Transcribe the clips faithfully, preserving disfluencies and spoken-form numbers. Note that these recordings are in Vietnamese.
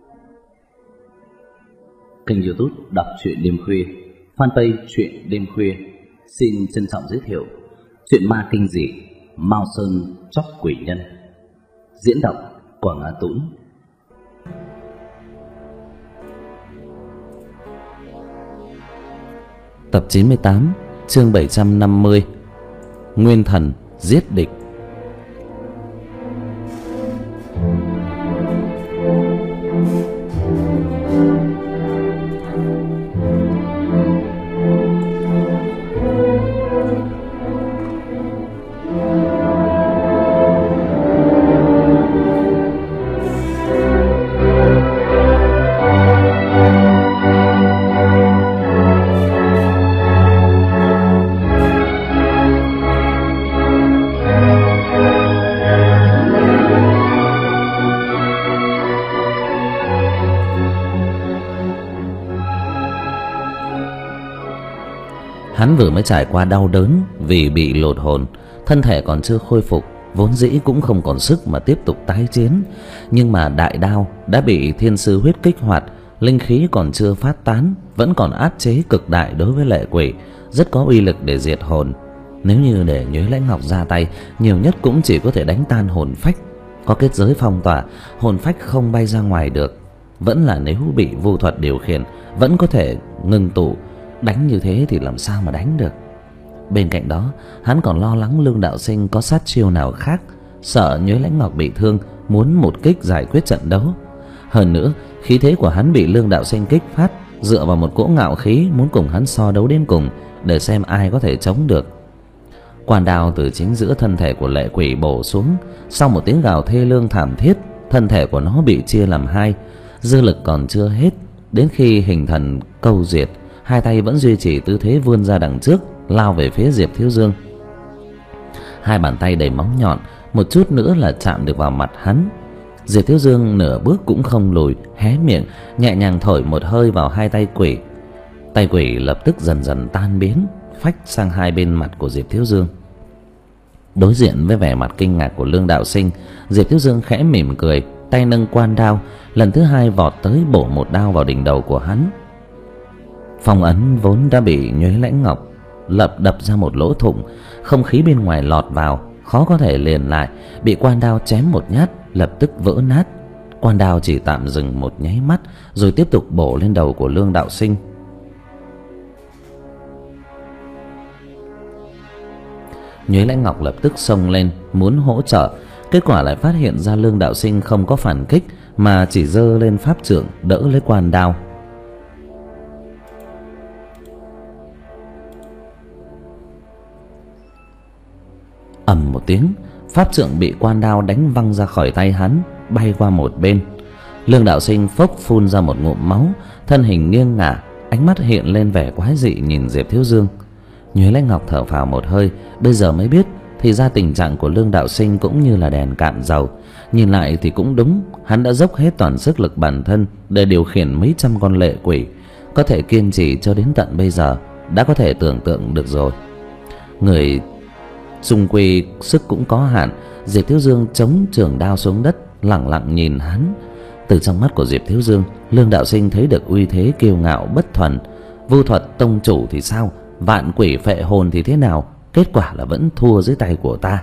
Kênh YouTube Đọc truyện đêm khuya, fanpage truyện đêm khuya xin trân trọng giới thiệu truyện ma kinh dị Mao Sơn Chóc Quỷ Nhân, diễn đọc Quảng Á Tũng. Tập chín mươi tám, chương bảy trăm năm mươi. Nguyên thần giết địch. Hắn vừa mới trải qua đau đớn vì bị lột hồn, thân thể còn chưa khôi phục, vốn dĩ cũng không còn sức mà tiếp tục tái chiến. Nhưng mà đại đao đã bị thiên sư huyết kích hoạt, linh khí còn chưa phát tán, vẫn còn áp chế cực đại đối với lệ quỷ, rất có uy lực để diệt hồn. Nếu như để Nhuế Lãnh Ngọc ra tay, nhiều nhất cũng chỉ có thể đánh tan hồn phách. Có kết giới phong tỏa, hồn phách không bay ra ngoài được. Vẫn là nếu bị vu thuật điều khiển, vẫn có thể ngưng tụ. Đánh như thế thì làm sao mà đánh được. Bên cạnh đó, hắn còn lo lắng Lương Đạo Sinh có sát chiêu nào khác, sợ Nhuế Lãnh Ngọc bị thương, muốn một kích giải quyết trận đấu. Hơn nữa, khí thế của hắn bị Lương Đạo Sinh kích phát, dựa vào một cỗ ngạo khí muốn cùng hắn so đấu đến cùng, để xem ai có thể chống được. Quan đao từ chính giữa thân thể của lệ quỷ bổ xuống, sau một tiếng gào thê lương thảm thiết, thân thể của nó bị chia làm hai. Dư lực còn chưa hết, đến khi hình thần câu diệt, hai tay vẫn duy trì tư thế vươn ra đằng trước, lao về phía Diệp Thiếu Dương. Hai bàn tay đầy móng nhọn, một chút nữa là chạm được vào mặt hắn. Diệp Thiếu Dương nửa bước cũng không lùi, hé miệng nhẹ nhàng thổi một hơi vào hai tay quỷ. Tay quỷ lập tức dần dần tan biến, phách sang hai bên mặt của Diệp Thiếu Dương. Đối diện với vẻ mặt kinh ngạc của Lương Đạo Sinh, Diệp Thiếu Dương khẽ mỉm cười, tay nâng quan đao, lần thứ hai vọt tới bổ một đao vào đỉnh đầu của hắn. Phong ấn vốn đã bị Nhuế Lãnh Ngọc lập đập ra một lỗ thủng, không khí bên ngoài lọt vào, khó có thể liền lại, bị quan đao chém một nhát lập tức vỡ nát. Quan đao chỉ tạm dừng một nháy mắt, rồi tiếp tục bổ lên đầu của Lương Đạo Sinh. Nhuế Lãnh Ngọc lập tức xông lên muốn hỗ trợ, kết quả lại phát hiện ra Lương Đạo Sinh không có phản kích, mà chỉ giơ lên pháp trượng đỡ lấy quan đao. Ầm một tiếng, pháp trượng bị quan đao đánh văng ra khỏi tay hắn, bay qua một bên. Lương Đạo Sinh phốc phun ra một ngụm máu, thân hình nghiêng ngả, ánh mắt hiện lên vẻ quái dị nhìn Diệp Thiếu Dương. Nhuế Lãnh Ngọc thở phào một hơi, bây giờ mới biết thì ra tình trạng của Lương Đạo Sinh cũng như là đèn cạn dầu. Nhìn lại thì cũng đúng, hắn đã dốc hết toàn sức lực bản thân để điều khiển mấy trăm con lệ quỷ, có thể kiên trì cho đến tận bây giờ đã có thể tưởng tượng được rồi. Người xung quy sức cũng có hạn, Diệp Thiếu Dương chống trường đao xuống đất, lặng lặng nhìn hắn. Từ trong mắt của Diệp Thiếu Dương, Lương Đạo Sinh thấy được uy thế kiêu ngạo bất thuần. Vu thuật tông chủ thì sao, vạn quỷ phệ hồn thì thế nào, kết quả là vẫn thua dưới tay của ta.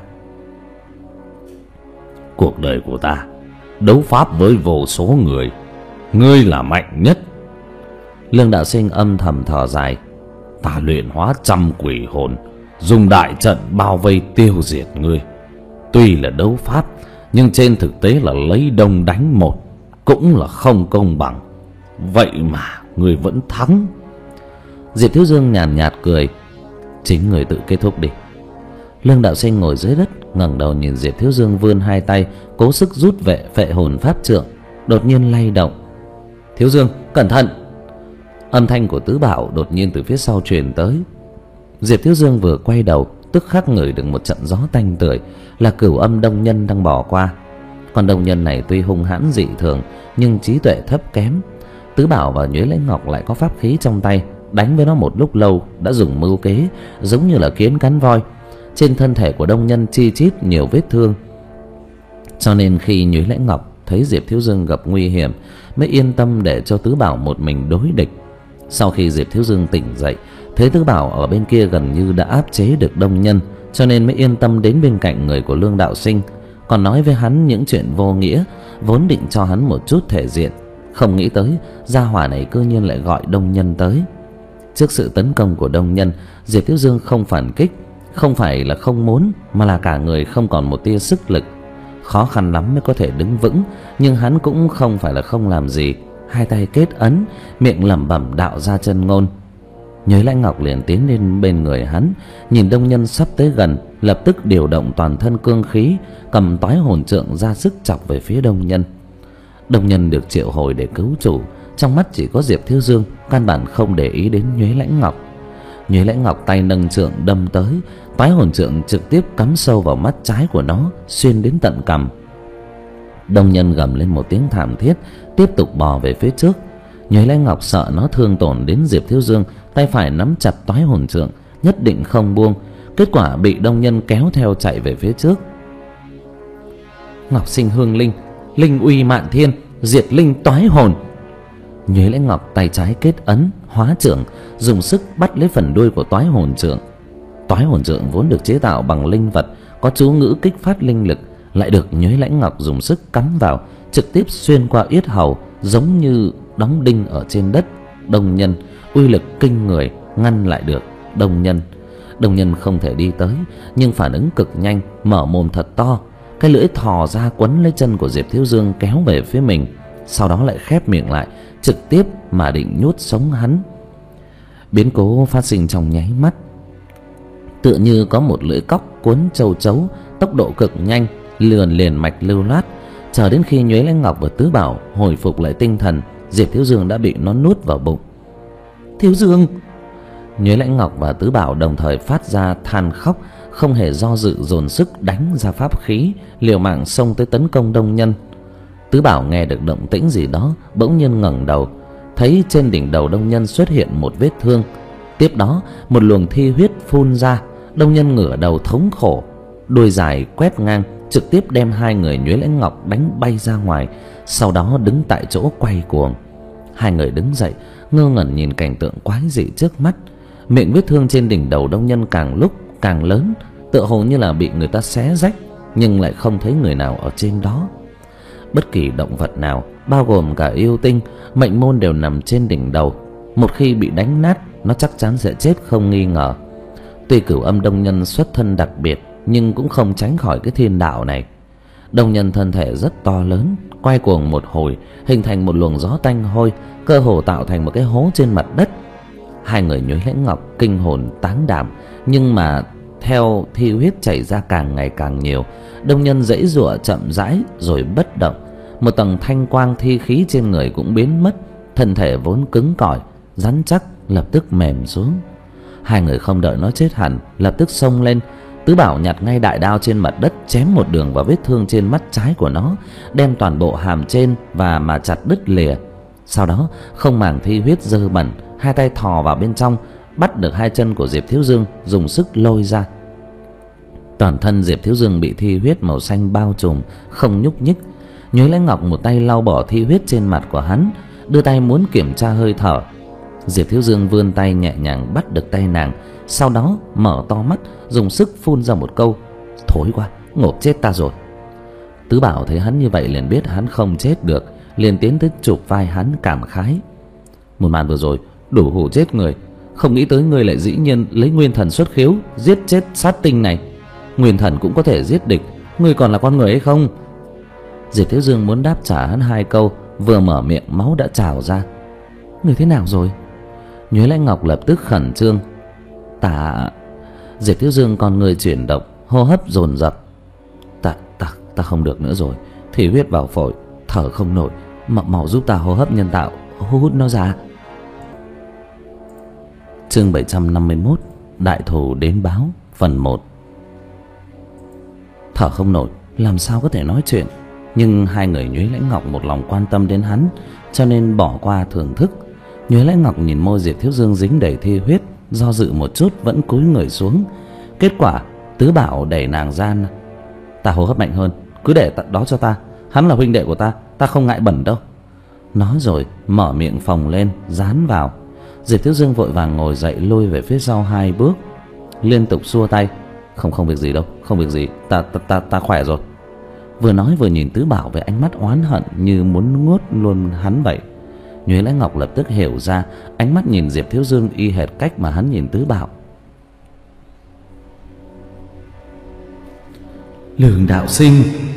Cuộc đời của ta đấu pháp với vô số người, ngươi là mạnh nhất. Lương Đạo Sinh âm thầm thở dài. Ta luyện hóa trăm quỷ hồn, dùng đại trận bao vây tiêu diệt ngươi. Tuy là đấu pháp, nhưng trên thực tế là lấy đông đánh một, cũng là không công bằng. Vậy mà ngươi vẫn thắng. Diệp Thiếu Dương nhàn nhạt cười. Chính người tự kết thúc đi. Lương Đạo Sinh ngồi dưới đất, ngẩng đầu nhìn Diệp Thiếu Dương vươn hai tay, cố sức rút vệ phệ hồn pháp trượng, đột nhiên lay động. Thiếu Dương, cẩn thận! Âm thanh của Tứ Bảo đột nhiên từ phía sau truyền tới. Diệp Thiếu Dương vừa quay đầu, tức khắc ngửi được một trận gió tanh tưởi, là Cửu Âm Đông Nhân đang bỏ qua. Con Đông Nhân này tuy hung hãn dị thường, nhưng trí tuệ thấp kém. Tứ Bảo và Nhuế Lãnh Ngọc lại có pháp khí trong tay, đánh với nó một lúc lâu đã dùng mưu kế, giống như là kiến cắn voi. Trên thân thể của Đông Nhân chi chít nhiều vết thương, cho nên khi Nhuế Lãnh Ngọc thấy Diệp Thiếu Dương gặp nguy hiểm mới yên tâm để cho Tứ Bảo một mình đối địch. Sau khi Diệp Thiếu Dương tỉnh dậy, thấy Tứ Bảo ở bên kia gần như đã áp chế được Đông Nhân, cho nên mới yên tâm đến bên cạnh người của Lương đạo sinh, còn nói với hắn những chuyện vô nghĩa, vốn định cho hắn một chút thể diện. Không nghĩ tới gia hỏa này cư nhiên lại gọi Đông Nhân tới. Trước sự tấn công của Đông Nhân, Diệp Thiếu Dương không phản kích, không phải là không muốn, mà là cả người không còn một tia sức lực. Khó khăn lắm mới có thể đứng vững, nhưng hắn cũng không phải là không làm gì. Hai tay kết ấn, miệng lẩm bẩm đạo ra chân ngôn. Nhới Lãnh Ngọc liền tiến lên bên người hắn, nhìn Đông Nhân sắp tới gần, lập tức điều động toàn thân cương khí, cầm toái hồn trượng ra sức chọc về phía Đông Nhân. Đông Nhân được triệu hồi để cứu chủ, trong mắt chỉ có Diệp Thiếu Dương, căn bản không để ý đến Nhuế Lãnh Ngọc. Nhuế Lãnh Ngọc tay nâng trượng đâm tới, toái hồn trượng trực tiếp cắm sâu vào mắt trái của nó, xuyên đến tận cằm. Đông Nhân gầm lên một tiếng thảm thiết, tiếp tục bò về phía trước. Nhuế Lãnh Ngọc sợ nó thương tổn đến Diệp Thiếu Dương, tay phải nắm chặt toái hồn trượng, nhất định không buông. Kết quả bị Đông Nhân kéo theo chạy về phía trước. Ngọc sinh hương linh, linh uy mạn thiên, diệt linh toái hồn. Nhuế Lãnh Ngọc tay trái kết ấn, hóa trượng, dùng sức bắt lấy phần đuôi của toái hồn trượng. Toái hồn trượng vốn được chế tạo bằng linh vật, có chú ngữ kích phát linh lực, lại được Nhuế Lãnh Ngọc dùng sức cắm vào, trực tiếp xuyên qua yết hầu, giống như đóng đinh ở trên đất. Đông Nhân uy lực kinh người, ngăn lại được Đông Nhân. Đông Nhân không thể đi tới, nhưng phản ứng cực nhanh, mở mồm thật to, cái lưỡi thò ra quấn lấy chân của Diệp Thiếu Dương kéo về phía mình, sau đó lại khép miệng lại, trực tiếp mà định nhốt sống hắn. Biến cố phát sinh trong nháy mắt, tựa như có một lưỡi cóc cuốn châu chấu, tốc độ cực nhanh, lườn liền mạch lưu loát. Chờ đến khi Nhuế Lãnh Ngọc và Tứ Bảo hồi phục lại tinh thần, Diệp Thiếu Dương đã bị nó nuốt vào bụng. Thiếu Dương! Nhuế Lãnh Ngọc và Tứ Bảo đồng thời phát ra than khóc, không hề do dự dồn sức đánh ra pháp khí, liều mạng xông tới tấn công Đông Nhân. Tứ Bảo nghe được động tĩnh gì đó, bỗng nhiên ngẩng đầu, thấy trên đỉnh đầu Đông Nhân xuất hiện một vết thương. Tiếp đó một luồng thi huyết phun ra. Đông Nhân ngửa đầu thống khổ, đuôi dài quét ngang, trực tiếp đem hai người Nhuế Lãnh Ngọc đánh bay ra ngoài, sau đó đứng tại chỗ quay cuồng. Hai người đứng dậy, ngơ ngẩn nhìn cảnh tượng quái dị trước mắt. Miệng vết thương trên đỉnh đầu Đông Nhân càng lúc càng lớn, tựa hồ như là bị người ta xé rách, nhưng lại không thấy người nào ở trên đó. Bất kỳ động vật nào, bao gồm cả yêu tinh, mệnh môn đều nằm trên đỉnh đầu. Một khi bị đánh nát, nó chắc chắn sẽ chết không nghi ngờ. Tuy Cửu Âm Đông Nhân xuất thân đặc biệt, nhưng cũng không tránh khỏi cái thiên đạo này. Đông Nhân thân thể rất to lớn, quay cuồng một hồi, hình thành một luồng gió tanh hôi, cơ hồ tạo thành một cái hố trên mặt đất. Hai người Nhuế Lãnh Ngọc kinh hồn táng đảm, nhưng mà theo thi huyết chảy ra càng ngày càng nhiều, Đông Nhân giãy giụa chậm rãi rồi bất động. Một tầng thanh quang thi khí trên người cũng biến mất, thân thể vốn cứng cỏi rắn chắc lập tức mềm xuống. Hai người không đợi nó chết hẳn, lập tức xông lên. Tứ Bảo nhặt ngay đại đao trên mặt đất, chém một đường vào vết thương trên mắt trái của nó, đem toàn bộ hàm trên và mà chặt đứt lìa. Sau đó không màng thi huyết dơ bẩn, hai tay thò vào bên trong, bắt được hai chân của Diệp Thiếu Dương, dùng sức lôi ra. Toàn thân Diệp Thiếu Dương bị thi huyết màu xanh bao trùm, không nhúc nhích. Nhuế Lãnh Ngọc một tay lau bỏ thi huyết trên mặt của hắn, đưa tay muốn kiểm tra hơi thở. Diệp Thiếu Dương vươn tay nhẹ nhàng bắt được tay nàng, sau đó mở to mắt, dùng sức phun ra một câu: thối quá, ngộp chết ta rồi. Tứ Bảo thấy hắn như vậy liền biết hắn không chết được, liền tiến tới chụp vai hắn cảm khái: một màn vừa rồi đủ hù chết người, không nghĩ tới ngươi lại dĩ nhiên lấy nguyên thần xuất khiếu giết chết sát tinh này. Nguyên thần cũng có thể giết địch, ngươi còn là con người hay không? Diệp Thiếu Dương muốn đáp trả hắn hai câu, vừa mở miệng máu đã trào ra. Người thế nào rồi? Nhuế Lãnh Ngọc lập tức khẩn trương. Ta... Diệp Thiếu Dương con người chuyển động, hô hấp dồn dập. Ta, ta, ta không được nữa rồi, thì huyết vào phổi, thở không nổi, mau, mau giúp ta hô hấp nhân tạo, hút nó ra. Chương bảy trăm năm mươi mốt, Đại thù đến báo, phần một. Thở không nổi, làm sao có thể nói chuyện? Nhưng hai người Nhuế Lãnh Ngọc một lòng quan tâm đến hắn, cho nên bỏ qua thưởng thức. Nhuế Lãnh Ngọc nhìn môi Diệp Thiếu Dương dính đầy thi huyết, do dự một chút vẫn cúi người xuống. Kết quả Tứ Bảo đẩy nàng ra: ta hô hấp mạnh hơn, cứ để đó cho ta, Hắn là huynh đệ của ta, ta không ngại bẩn đâu. Nói rồi mở miệng phồng lên dán vào. Diệp Thiếu Dương vội vàng ngồi dậy, lui về phía sau hai bước, liên tục xua tay. Không không việc gì đâu, không việc gì, ta ta ta ta khỏe rồi. Vừa nói vừa nhìn Tứ Bảo với ánh mắt oán hận như muốn nuốt luôn hắn vậy. Nhuế Lãnh Ngọc lập tức hiểu ra, ánh mắt nhìn Diệp Thiếu Dương y hệt cách mà hắn nhìn Tứ Bảo. Lương đạo sinh.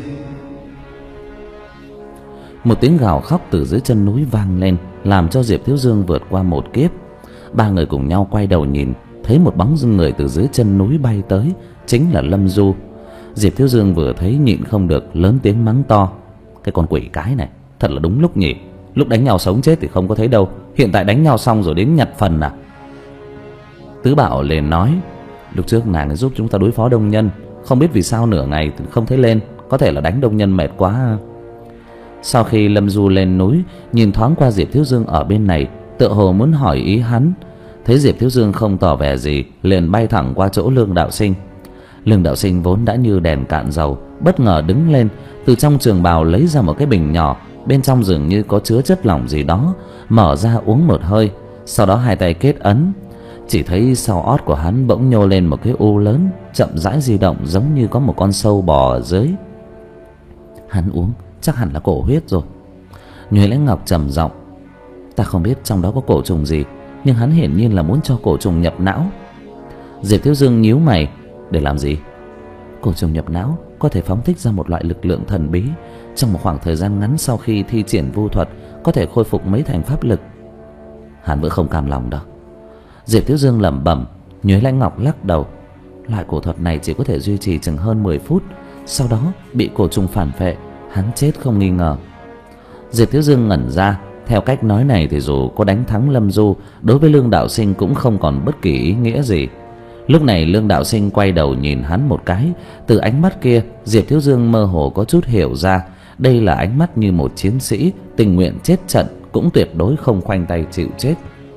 Một tiếng gào khóc từ dưới chân núi vang lên, làm cho Diệp Thiếu Dương vượt qua một kiếp. Ba người cùng nhau quay đầu nhìn, thấy một bóng người từ dưới chân núi bay tới, chính là Lâm Du. Diệp Thiếu Dương vừa thấy nhịn không được, lớn tiếng mắng to: cái con quỷ cái này thật là đúng lúc nhỉ. Lúc đánh nhau sống chết thì không có thấy đâu, hiện tại đánh nhau xong rồi đến nhặt phần à? Tứ Bảo liền nói: lúc trước nàng ấy giúp chúng ta đối phó đông nhân, không biết vì sao nửa ngày không thấy lên, có thể là đánh đông nhân mệt quá. Sau khi Lâm Du lên núi, nhìn thoáng qua Diệp Thiếu Dương ở bên này, tựa hồ muốn hỏi ý hắn. Thấy Diệp Thiếu Dương không tỏ vẻ gì, liền bay thẳng qua chỗ Lương Đạo Sinh. Lương Đạo Sinh vốn đã như đèn cạn dầu, bất ngờ đứng lên, từ trong trường bào lấy ra một cái bình nhỏ, bên trong dường như có chứa chất lỏng gì đó, mở ra uống một hơi, sau đó hai tay kết ấn. Chỉ thấy sau ót của hắn bỗng nhô lên một cái u lớn, chậm rãi di động giống như có một con sâu bò ở dưới. Hắn uống chắc hẳn là cổ huyết rồi. Nhuế Lãnh Ngọc trầm giọng: ta không biết trong đó có cổ trùng gì, nhưng hắn hiển nhiên là muốn cho cổ trùng nhập não. Diệp Thiếu Dương nhíu mày: để làm gì? Cổ trùng nhập não có thể phóng thích ra một loại lực lượng thần bí, trong một khoảng thời gian ngắn sau khi thi triển vu thuật có thể khôi phục mấy thành pháp lực. Hắn vẫn không cam lòng đâu. Diệp Thiếu Dương lẩm bẩm. Nhuế Lãnh Ngọc lắc đầu: loại cổ thuật này chỉ có thể duy trì chừng hơn mười phút, sau đó bị cổ trùng phản phệ, hắn chết không nghi ngờ. Diệp Thiếu Dương ngẩn ra. Theo cách nói này thì dù có đánh thắng Lâm Du, đối với Lương Đạo Sinh cũng không còn bất kỳ ý nghĩa gì. Lúc này Lương Đạo Sinh quay đầu nhìn hắn một cái, từ ánh mắt kia Diệp Thiếu Dương mơ hồ có chút hiểu ra, đây là ánh mắt như một chiến sĩ tình nguyện chết trận, cũng tuyệt đối không khoanh tay chịu chết.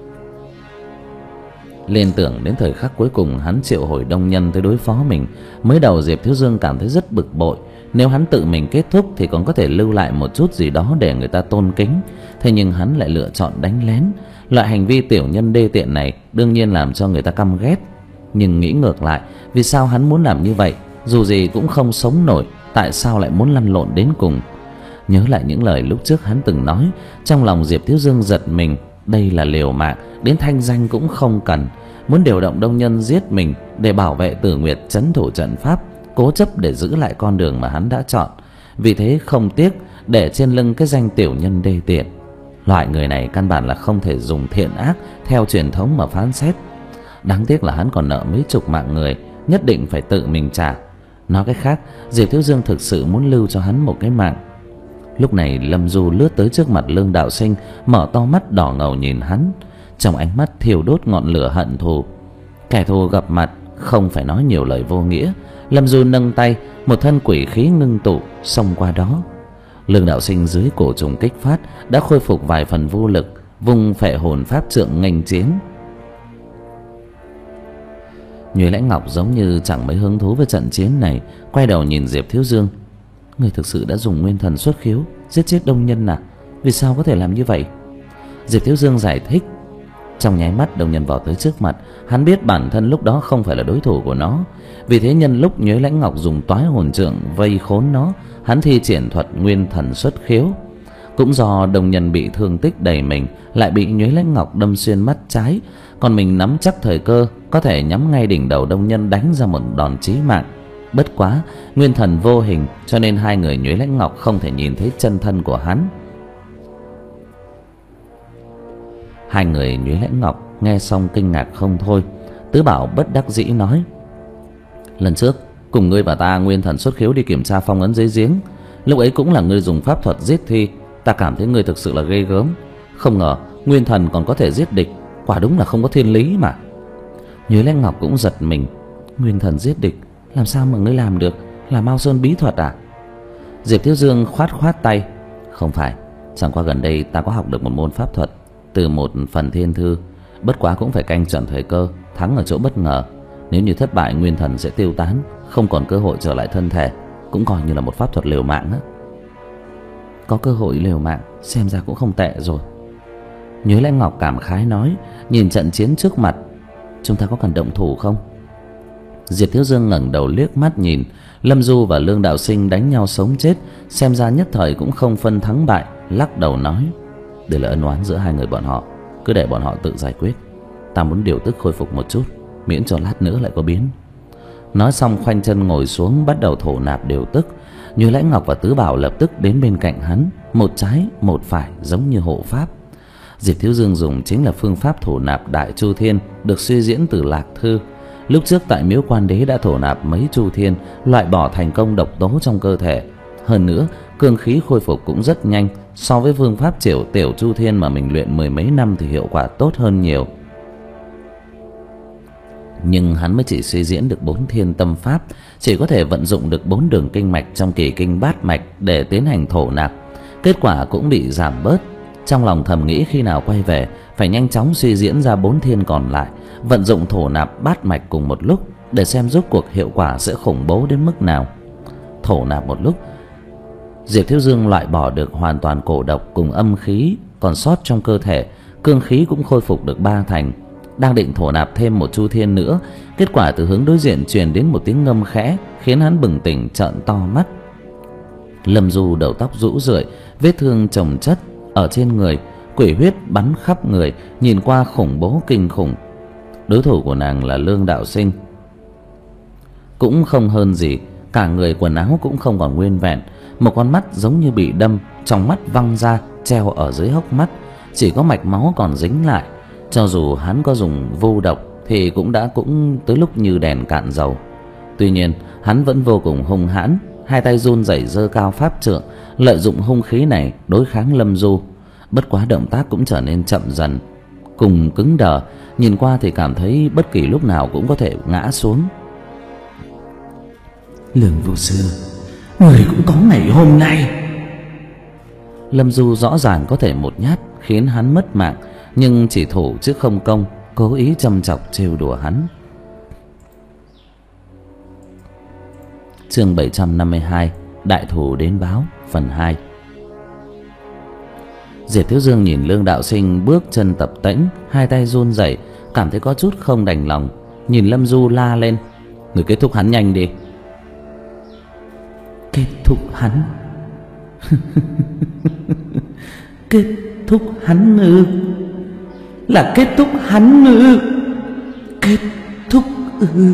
Liên tưởng đến thời khắc cuối cùng hắn triệu hồi đông nhân tới đối phó mình, mới đầu Diệp Thiếu Dương cảm thấy rất bực bội. Nếu hắn tự mình kết thúc thì còn có thể lưu lại một chút gì đó để người ta tôn kính, thế nhưng hắn lại lựa chọn đánh lén. Loại hành vi tiểu nhân đê tiện này đương nhiên làm cho người ta căm ghét. Nhưng nghĩ ngược lại, vì sao hắn muốn làm như vậy? Dù gì cũng không sống nổi, tại sao lại muốn lăn lộn đến cùng? Nhớ lại những lời lúc trước hắn từng nói, trong lòng Diệp Thiếu Dương giật mình. Đây là liều mạng, đến thanh danh cũng không cần, muốn điều động đông nhân giết mình để bảo vệ Tử Nguyệt trấn thủ trận pháp, cố chấp để giữ lại con đường mà hắn đã chọn. Vì thế không tiếc để trên lưng cái danh tiểu nhân đê tiện. Loại người này căn bản là không thể dùng thiện ác theo truyền thống mà phán xét. Đáng tiếc là hắn còn nợ mấy chục mạng người, nhất định phải tự mình trả. Nói cách khác, Diệp Thiếu Dương thực sự muốn lưu cho hắn một cái mạng. Lúc này Lâm Du lướt tới trước mặt Lương Đạo Sinh, mở to mắt đỏ ngầu nhìn hắn, trong ánh mắt thiêu đốt ngọn lửa hận thù. Kẻ thù gặp mặt không phải nói nhiều lời vô nghĩa. Lâm Du nâng tay, một thân quỷ khí ngưng tụ xông qua đó. Lương Đạo Sinh dưới cổ trùng kích phát đã khôi phục vài phần vô lực, vùng phệ hồn pháp trượng nghênh chiến. Nhuế Lãnh Ngọc giống như chẳng mấy hứng thú với trận chiến này, quay đầu nhìn Diệp Thiếu Dương: người thực sự đã dùng nguyên thần xuất khiếu giết chết đông nhân à? Vì sao có thể làm như vậy? Diệp Thiếu Dương giải thích. Trong nháy mắt đông nhân vào tới trước mặt, hắn biết bản thân lúc đó không phải là đối thủ của nó. Vì thế nhân lúc Nhuế Lãnh Ngọc dùng toái hồn trượng vây khốn nó, hắn thi triển thuật nguyên thần xuất khiếu. Cũng do đông nhân bị thương tích đầy mình, lại bị Nhuế Lãnh Ngọc đâm xuyên mắt trái, còn mình nắm chắc thời cơ có thể nhắm ngay đỉnh đầu đông nhân đánh ra một đòn chí mạng. Bất quá nguyên thần vô hình, cho nên hai người Nhuế Lãnh Ngọc không thể nhìn thấy chân thân của hắn. Hai người Nhuế Lãnh Ngọc nghe xong kinh ngạc không thôi. Tứ Bảo bất đắc dĩ nói: lần trước cùng ngươi và ta nguyên thần xuất khiếu đi kiểm tra phong ấn dưới giếng, lúc ấy cũng là ngươi dùng pháp thuật giết thi, ta cảm thấy ngươi thực sự là ghê gớm. Không ngờ nguyên thần còn có thể giết địch, quả đúng là không có thiên lý mà. Nhuế Lãnh Ngọc cũng giật mình: nguyên thần giết địch, làm sao mà ngươi làm được? Là Mao Sơn bí thuật à? Diệp Thiếu Dương khoát khoát tay: không phải, chẳng qua gần đây ta có học được một môn pháp thuật từ một phần thiên thư, bất quá cũng phải canh chuẩn thời cơ, thắng ở chỗ bất ngờ. Nếu như thất bại, nguyên thần sẽ tiêu tán, không còn cơ hội trở lại thân thể, cũng coi như là một pháp thuật liều mạng á. có cơ hội liều mạng xem ra cũng không tệ rồi. Nhuế Lãnh Ngọc cảm khái nói, nhìn trận chiến trước mặt, chúng ta có cần động thủ không? Diệp Thiếu Dương ngẩng đầu liếc mắt nhìn Lâm Du và Lương Đạo Sinh đánh nhau sống chết, xem ra nhất thời cũng không phân thắng bại, lắc đầu nói, đây là ân oán giữa hai người bọn họ, cứ để bọn họ tự giải quyết. Ta muốn điều tức khôi phục một chút, miễn cho lát nữa lại có biến. Nói xong khoanh chân ngồi xuống bắt đầu thổ nạp điều tức. Như Lãnh Ngọc và Tứ Bảo lập tức đến bên cạnh hắn, một trái một phải giống như hộ pháp. Diệp Thiếu Dương dùng chính là phương pháp thổ nạp Đại Chu Thiên được suy diễn từ Lạc Thư. Lúc trước tại Miếu Quan Đế đã thổ nạp mấy chu thiên, loại bỏ thành công độc tố trong cơ thể. Hơn nữa, cương khí khôi phục cũng rất nhanh, so với phương pháp triệu tiểu chu thiên mà mình luyện mười mấy năm thì hiệu quả tốt hơn nhiều. Nhưng hắn mới chỉ suy diễn được bốn thiên tâm pháp, chỉ có thể vận dụng được bốn đường kinh mạch trong kỳ kinh bát mạch để tiến hành thổ nạp. Kết quả cũng bị giảm bớt. Trong lòng thầm nghĩ khi nào quay về phải nhanh chóng suy diễn ra bốn thiên còn lại, vận dụng thổ nạp bát mạch cùng một lúc để xem rốt cuộc hiệu quả sẽ khủng bố đến mức nào. Thổ nạp một lúc, Diệp Thiếu Dương loại bỏ được hoàn toàn cổ độc cùng âm khí còn sót trong cơ thể, cương khí cũng khôi phục được ba thành. Đang định thổ nạp thêm một chu thiên nữa, kết quả từ hướng đối diện truyền đến một tiếng ngâm khẽ, khiến hắn bừng tỉnh trợn to mắt. Lâm Du đầu tóc rũ rượi, vết thương chồng chất ở trên người, quỷ huyết bắn khắp người, nhìn qua khủng bố kinh khủng. Đối thủ của nàng là Lương Đạo Sinh, cũng không hơn gì, cả người quần áo cũng không còn nguyên vẹn, một con mắt giống như bị đâm, trong mắt văng ra treo ở dưới hốc mắt, chỉ có mạch máu còn dính lại. Cho dù hắn có dùng vu độc thì cũng đã cũng tới lúc như đèn cạn dầu. Tuy nhiên hắn vẫn vô cùng hung hãn, hai tay run rẩy giơ cao pháp trượng, lợi dụng hung khí này đối kháng Lâm Du. Bất quá động tác cũng trở nên chậm dần, cùng cứng đờ, nhìn qua thì cảm thấy bất kỳ lúc nào cũng có thể ngã xuống. Lương Vô Sư, người cũng có ngày hôm nay. Lâm Du rõ ràng có thể một nhát khiến hắn mất mạng, nhưng chỉ thủ chứ không công, cố ý châm chọc trêu đùa hắn. Chương bảy trăm năm mươi hai, Đại Thù Đến Báo, phần hai. Diệp Thiếu Dương nhìn Lương Đạo Sinh bước chân tập tễnh, hai tay run rẩy, cảm thấy có chút không đành lòng, nhìn Lâm Du la lên, người kết thúc hắn nhanh đi. Kết thúc hắn? Kết thúc hắn ư? Là kết thúc hắn ư? Kết thúc ư?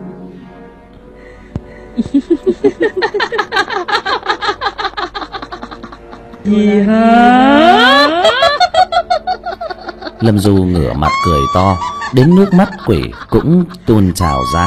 Gì hả? Lâm Du ngửa mặt cười to, đến nước mắt quỷ cũng tuôn trào ra.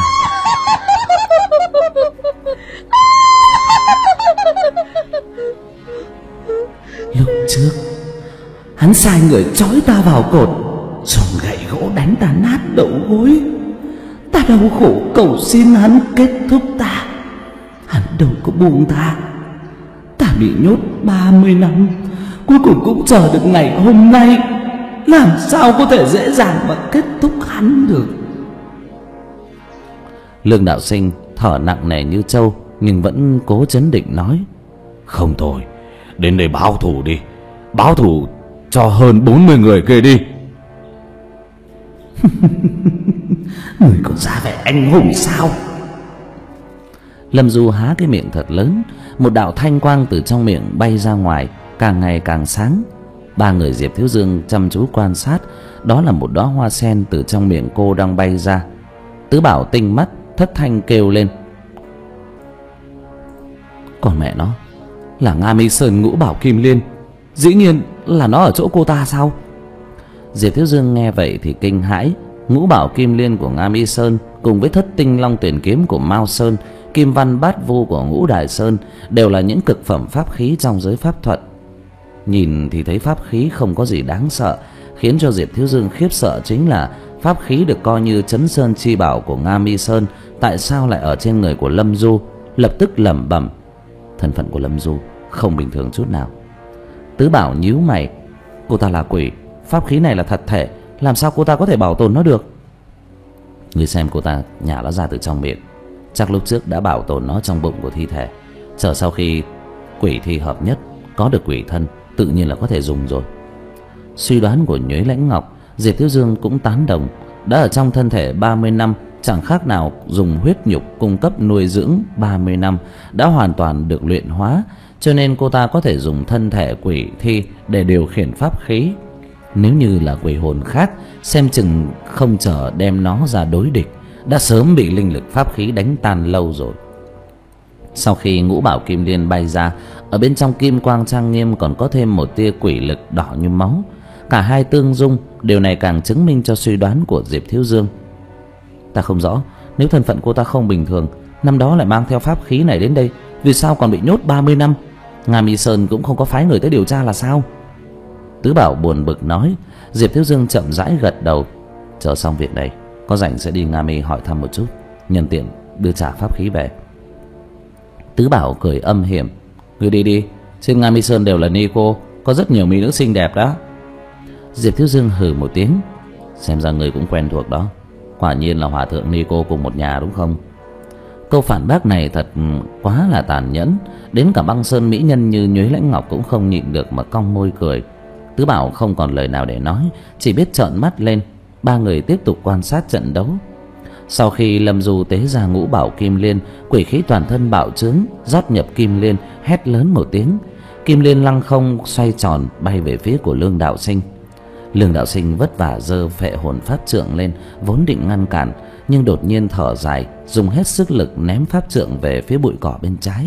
Lúc trước hắn sai người trói ta vào cột, dùng gậy gỗ đánh ta nát đầu gối. Ta đau khổ cầu xin hắn kết thúc ta, hắn đâu có buông tha. Ta bị nhốt ba mươi năm, cuối cùng cũng chờ được ngày hôm nay. Làm sao có thể dễ dàng mà kết thúc hắn được? Lương Đạo Sinh thở nặng nề như trâu, nhưng vẫn cố chấn định nói, không thôi, đến đây báo thù đi, báo thù cho hơn bốn mươi người kia đi. Người còn ra vẻ anh hùng sao? Lâm Du há cái miệng thật lớn, một đạo thanh quang từ trong miệng bay ra ngoài, càng ngày càng sáng. Ba người Diệp Thiếu Dương chăm chú quan sát, đó là một đóa hoa sen từ trong miệng cô đang bay ra. Tứ Bảo tinh mắt thất thanh kêu lên, còn mẹ nó, là Nga Mi Sơn Ngũ Bảo Kim Liên, dĩ nhiên là nó ở chỗ cô ta sao? Diệp Thiếu Dương nghe vậy thì kinh hãi. Ngũ Bảo Kim Liên của Nga Mi Sơn cùng với Thất Tinh Long Tuyển Kiếm của Mao Sơn, Kim Văn Bát Vu của Ngũ Đài Sơn đều là những cực phẩm pháp khí trong giới pháp thuật. Nhìn thì thấy pháp khí không có gì đáng sợ, khiến cho Diệp Thiếu Dương khiếp sợ chính là pháp khí được coi như Chấn Sơn chi bảo của Nga Mi Sơn tại sao lại ở trên người của Lâm Du. Lập tức lẩm bẩm, thân phận của Lâm Du không bình thường chút nào. Tứ Bảo nhíu mày, cô ta là quỷ, pháp khí này là thật thể, làm sao cô ta có thể bảo tồn nó được? Người xem cô ta nhả nó ra từ trong miệng, chắc lúc trước đã bảo tồn nó trong bụng của thi thể, chờ sau khi quỷ thi hợp nhất có được quỷ thân tự nhiên là có thể dùng rồi. Suy đoán của Nhuế Lãnh Ngọc, Diệp Thiếu Dương cũng tán đồng. Đã ở trong thân thể ba mươi năm, chẳng khác nào dùng huyết nhục cung cấp nuôi dưỡng ba mươi năm, đã hoàn toàn được luyện hóa, cho nên cô ta có thể dùng thân thể quỷ thi để điều khiển pháp khí. Nếu như là quỷ hồn khác, xem chừng không chờ đem nó ra đối địch, đã sớm bị linh lực pháp khí đánh tan lâu rồi. Sau khi ngũ bảo kim liên bay ra, ở bên trong kim quang trang nghiêm còn có thêm một tia quỷ lực đỏ như máu. Cả hai tương dung, điều này càng chứng minh cho suy đoán của Diệp Thiếu Dương. Ta không rõ, nếu thân phận cô ta không bình thường, năm đó lại mang theo pháp khí này đến đây, vì sao còn bị nhốt ba mươi năm? Nga Mi Sơn cũng không có phái người tới điều tra là sao? Tứ Bảo buồn bực nói. Diệp Thiếu Dương chậm rãi gật đầu. Chờ xong việc này, có rảnh sẽ đi Nga Mi hỏi thăm một chút, nhân tiện đưa trả pháp khí về. Tứ Bảo cười âm hiểm. Ngươi đi đi, trên Nga Mi Sơn đều là ni cô, có rất nhiều mỹ nữ xinh đẹp đó. Diệp Thiếu Dương hừ một tiếng. Xem ra người cũng quen thuộc đó, quả nhiên là hòa thượng ni cô cùng một nhà đúng không? Câu phản bác này thật quá là tàn nhẫn, đến cả băng sơn mỹ nhân như Nhuế Lãnh Ngọc cũng không nhịn được mà cong môi cười. Tứ Bảo không còn lời nào để nói, chỉ biết trợn mắt lên. Ba người tiếp tục quan sát trận đấu. Sau khi Lâm Du tế ra ngũ bảo kim liên, quỷ khí toàn thân bạo trướng rót nhập kim liên, hét lớn một tiếng. Kim liên lăng không xoay tròn bay về phía của Lương Đạo Sinh. Lương Đạo Sinh vất vả giơ phệ hồn pháp trượng lên, vốn định ngăn cản, nhưng đột nhiên thở dài, dùng hết sức lực ném pháp trượng về phía bụi cỏ bên trái.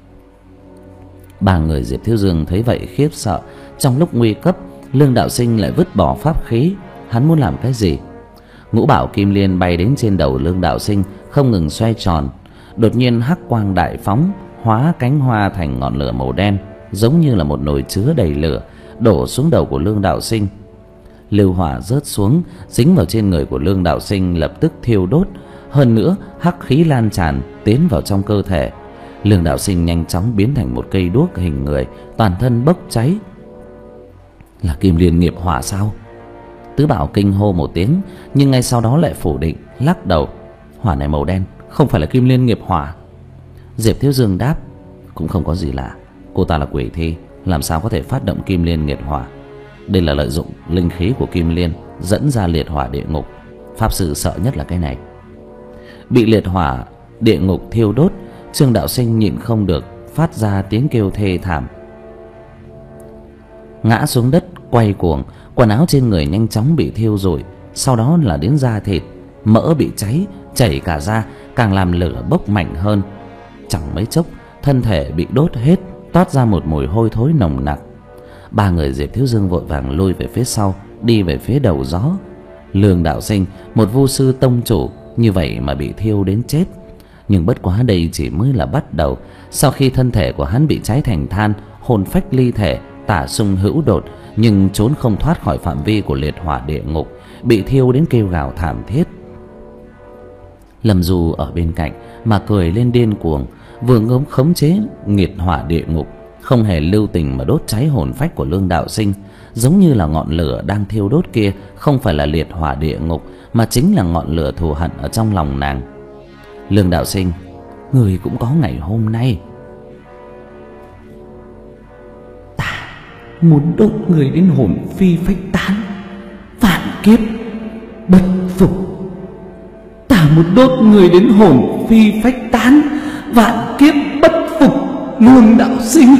Ba người Diệp Thiếu Dương thấy vậy khiếp sợ. Trong lúc nguy cấp, Lương Đạo Sinh lại vứt bỏ pháp khí. Hắn muốn làm cái gì? Ngũ bảo kim liên bay đến trên đầu Lương Đạo Sinh, không ngừng xoay tròn. Đột nhiên hắc quang đại phóng, hóa cánh hoa thành ngọn lửa màu đen, giống như là một nồi chứa đầy lửa, đổ xuống đầu của Lương Đạo Sinh. Lưu hỏa rớt xuống, dính vào trên người của Lương Đạo Sinh, lập tức thiêu đốt. Hơn nữa, hắc khí lan tràn tiến vào trong cơ thể. Lương Đạo Sinh nhanh chóng biến thành một cây đuốc hình người, toàn thân bốc cháy. Là kim liên nghiệp hỏa sao? Tứ Bảo kinh hô một tiếng, nhưng ngay sau đó lại phủ định, lắc đầu. Hỏa này màu đen, không phải là kim liên nghiệp hỏa. Diệp Thiếu Dương đáp. Cũng không có gì lạ, cô ta là quỷ thi, làm sao có thể phát động kim liên nghiệp hỏa? Đây là lợi dụng linh khí của kim liên dẫn ra liệt hỏa địa ngục. Pháp sư sợ nhất là cái này. Bị liệt hỏa địa ngục thiêu đốt, Trương Đạo Sinh nhịn không được phát ra tiếng kêu thê thảm, ngã xuống đất quay cuồng. Quần áo trên người nhanh chóng bị thiêu rụi, sau đó là đến da thịt, mỡ bị cháy chảy cả ra, càng làm lửa bốc mạnh hơn. Chẳng mấy chốc, thân thể bị đốt hết, toát ra một mùi hôi thối nồng nặc. Ba người Diệp Thiếu Dương vội vàng lui về phía sau, đi về phía đầu gió. Lương Đạo Sinh, một vu sư tông chủ, như vậy mà bị thiêu đến chết. Nhưng bất quá đây chỉ mới là bắt đầu. Sau khi thân thể của hắn bị cháy thành than, hồn phách ly thể, tả xung hữu đột, nhưng trốn không thoát khỏi phạm vi của liệt hỏa địa ngục, bị thiêu đến kêu gào thảm thiết. Lâm Du ở bên cạnh mà cười lên điên cuồng, vừa ngớm khống chế nghiệt hỏa địa ngục, không hề lưu tình mà đốt cháy hồn phách của Lương Đạo Sinh. Giống như là ngọn lửa đang thiêu đốt kia không phải là liệt hỏa địa ngục, mà chính là ngọn lửa thù hận ở trong lòng nàng. Lương Đạo Sinh, người cũng có ngày hôm nay. Ta muốn đốt người đến hồn phi phách tán, vạn kiếp bất phục. Ta muốn đốt người đến hồn phi phách tán, vạn kiếp bất phục. Lương Đạo Sinh.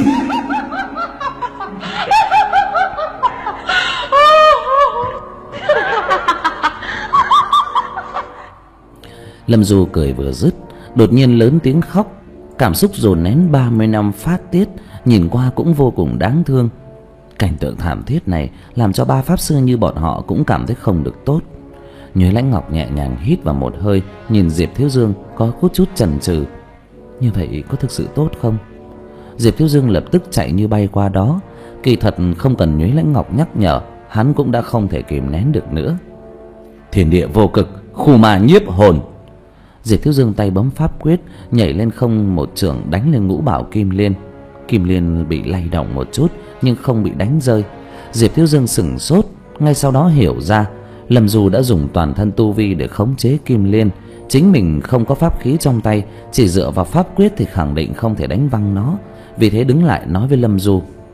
Lâm Du cười vừa dứt, đột nhiên lớn tiếng khóc. Cảm xúc dồn nén ba mươi năm phát tiết, nhìn qua cũng vô cùng đáng thương. Cảnh tượng thảm thiết này làm cho ba pháp sư như bọn họ cũng cảm thấy không được tốt. Nhuế Lãnh Ngọc nhẹ nhàng hít vào một hơi, nhìn Diệp Thiếu Dương có chút chút chần chừ. Như vậy có thực sự tốt không? Diệp Thiếu Dương lập tức chạy như bay qua đó. Kỳ thật không cần Nhuế Lãnh Ngọc nhắc nhở, hắn cũng đã không thể kìm nén được nữa. Thiên địa vô cực, khu ma nhiếp hồn. Diệp Thiếu Dương tay bấm pháp quyết, nhảy lên không một chưởng đánh lên ngũ bảo kim liên. Kim liên bị lay động một chút nhưng không bị đánh rơi. Diệp Thiếu Dương sửng sốt, ngay sau đó hiểu ra Lâm Du đã dùng toàn thân tu vi để khống chế kim liên. Chính mình không có pháp khí trong tay, chỉ dựa vào pháp quyết thì khẳng định không thể đánh văng nó. Vì thế đứng lại nói với Lâm Du.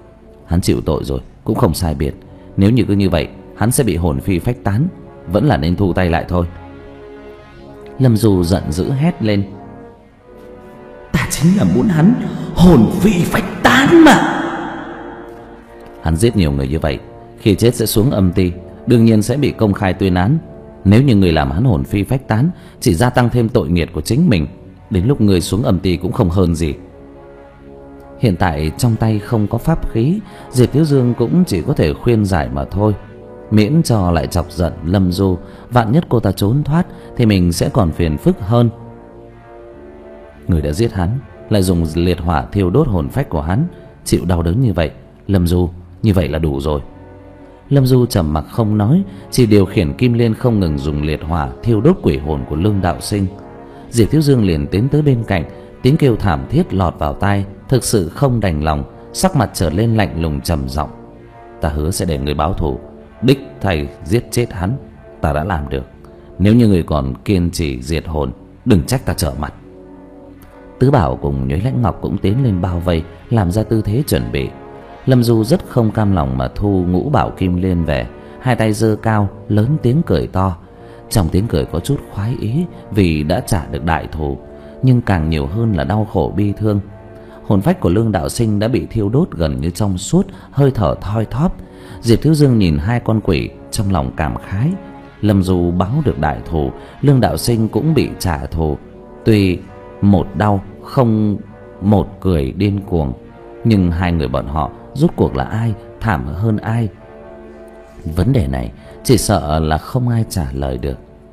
Hắn chịu tội rồi cũng không sai biệt. Nếu như cứ như vậy hắn sẽ bị hồn phi phách tán, vẫn là nên thu tay lại thôi. Lâm Du giận dữ hét lên: Ta chính là muốn hắn hồn phi phách tán mà. Hắn giết nhiều người như vậy, khi chết sẽ xuống âm ti, đương nhiên sẽ bị công khai tuyên án. Nếu như người làm hắn hồn phi phách tán chỉ gia tăng thêm tội nghiệp của chính mình, đến lúc người xuống âm ti cũng không hơn gì. Hiện tại trong tay không có pháp khí, Diệp Thiếu Dương cũng chỉ có thể khuyên giải mà thôi, miễn cho lại chọc giận Lâm Du. Vạn nhất cô ta trốn thoát thì mình sẽ còn phiền phức hơn. Người đã giết hắn lại dùng liệt hỏa thiêu đốt hồn phách của hắn, chịu đau đớn như vậy, Lâm Du, như vậy là đủ rồi. Lâm Du trầm mặc không nói, chỉ điều khiển kim liên không ngừng dùng liệt hỏa thiêu đốt quỷ hồn của Lương Đạo Sinh. Diệp Thiếu Dương liền tiến tới bên cạnh, tiếng kêu thảm thiết lọt vào tai, thực sự không đành lòng, sắc mặt trở lên lạnh lùng trầm giọng: Ta hứa sẽ để người báo thù, đích thầy giết chết hắn. Ta đã làm được. Nếu như người còn kiên trì diệt hồn, đừng trách ta trở mặt. Tứ Bảo cùng Nhuế Lãnh Ngọc cũng tiến lên bao vây, làm ra tư thế chuẩn bị. Lâm Du rất không cam lòng mà thu ngũ bảo kim liên về, hai tay giơ cao, lớn tiếng cười to. Trong tiếng cười có chút khoái ý vì đã trả được đại thù, nhưng càng nhiều hơn là đau khổ bi thương. Hồn phách của Lương Đạo Sinh đã bị thiêu đốt gần như trong suốt, hơi thở thoi thóp. Diệp Thiếu Dương nhìn hai con quỷ, trong lòng cảm khái. Lâm Du báo được đại thù, Lương Đạo Sinh cũng bị trả thù. Tuy một đau không một cười điên cuồng, nhưng hai người bọn họ rốt cuộc là ai thảm hơn ai? Vấn đề này chỉ sợ là không ai trả lời được.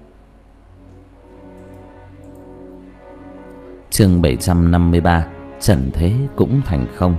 Chương bảy trăm năm mươi ba, trần thế cũng thành không.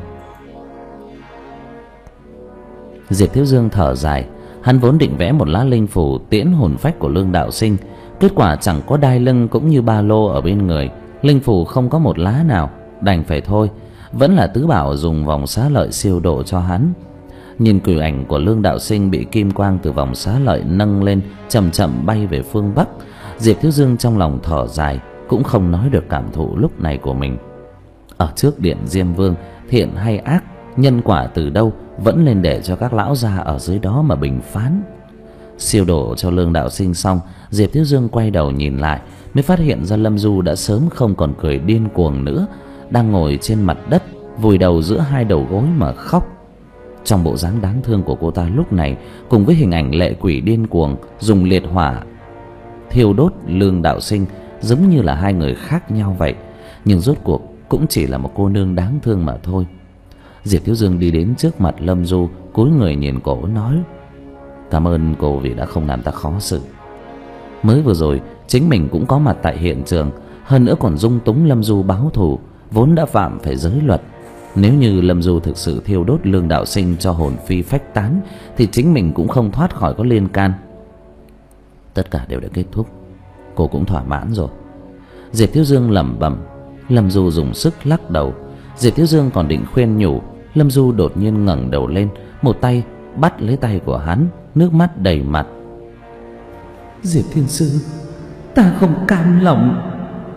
Diệp Thiếu Dương thở dài, hắn vốn định vẽ một lá linh phù tiễn hồn phách của Lương Đạo Sinh, kết quả chẳng có đai lưng cũng như ba lô ở bên người, linh phù không có một lá nào, đành phải thôi. Vẫn là Tứ Bảo dùng vòng xá lợi siêu độ cho hắn. Nhìn quỷ ảnh của Lương Đạo Sinh bị kim quang từ vòng xá lợi nâng lên, chậm chậm bay về phương Bắc, Diệp Thiếu Dương trong lòng thở dài, cũng không nói được cảm thụ lúc này của mình. Ở trước điện Diêm Vương, thiện hay ác, nhân quả từ đâu vẫn lên để cho các lão già ở dưới đó mà bình phán. Siêu độ cho Lương Đạo Sinh xong, Diệp Thiếu Dương quay đầu nhìn lại, mới phát hiện ra Lâm Du đã sớm không còn cười điên cuồng nữa, đang ngồi trên mặt đất, vùi đầu giữa hai đầu gối mà khóc. Trong bộ dáng đáng thương của cô ta lúc này, cùng với hình ảnh lệ quỷ điên cuồng dùng liệt hỏa thiêu đốt Lương Đạo Sinh, giống như là hai người khác nhau vậy, nhưng rốt cuộc cũng chỉ là một cô nương đáng thương mà thôi. Diệp Thiếu Dương đi đến trước mặt Lâm Du, cúi người nhìn cổ nói: Cảm ơn cô vì đã không làm ta khó xử. Mới vừa rồi chính mình cũng có mặt tại hiện trường, hơn nữa còn dung túng Lâm Du báo thù, vốn đã phạm phải giới luật. Nếu như Lâm Du thực sự thiêu đốt Lương Đạo Sinh cho hồn phi phách tán, thì chính mình cũng không thoát khỏi có liên can. Tất cả đều đã kết thúc, cô cũng thỏa mãn rồi. Diệp Thiếu Dương lẩm bẩm. Lâm Du dùng sức lắc đầu. Diệp Thiếu Dương còn định khuyên nhủ, Lâm Du đột nhiên ngẩng đầu lên, một tay bắt lấy tay của hắn, nước mắt đầy mặt. Diệp Thiên Sư, ta không cam lòng.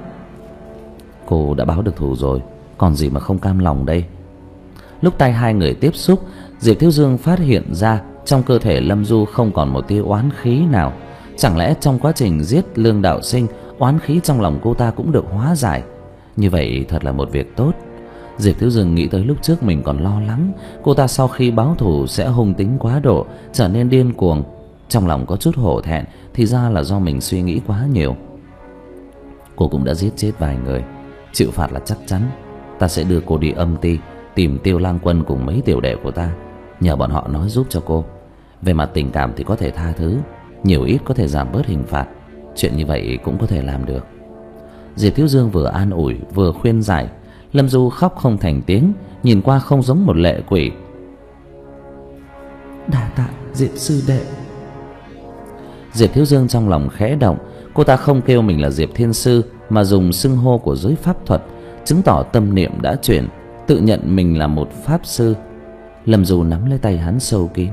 Cô đã báo được thù rồi, còn gì mà không cam lòng đây? Lúc tay hai người tiếp xúc, Diệp Thiếu Dương phát hiện ra trong cơ thể Lâm Du không còn một tia oán khí nào. Chẳng lẽ trong quá trình giết Lương Đạo Sinh, oán khí trong lòng cô ta cũng được hóa giải? Như vậy thật là một việc tốt. Diệp Thiếu Dương nghĩ tới lúc trước mình còn lo lắng cô ta sau khi báo thù sẽ hung tính quá độ, trở nên điên cuồng. Trong lòng có chút hổ thẹn, thì ra là do mình suy nghĩ quá nhiều. Cô cũng đã giết chết vài người, chịu phạt là chắc chắn. Ta sẽ đưa cô đi âm ti, tìm Tiêu Lang Quân cùng mấy tiểu đệ của ta, nhờ bọn họ nói giúp cho cô. Về mặt tình cảm thì có thể tha thứ, nhiều ít có thể giảm bớt hình phạt. Chuyện như vậy cũng có thể làm được. Diệp Thiếu Dương vừa an ủi vừa khuyên giải. Lâm Du khóc không thành tiếng, nhìn qua không giống một lệ quỷ. Đa tạ Diệp sư đệ. Diệp Thiếu Dương trong lòng khẽ động. Cô ta không kêu mình là Diệp Thiên Sư, mà dùng xưng hô của giới pháp thuật, chứng tỏ tâm niệm đã chuyển, tự nhận mình là một pháp sư. Lâm Du nắm lấy tay hắn sâu kín.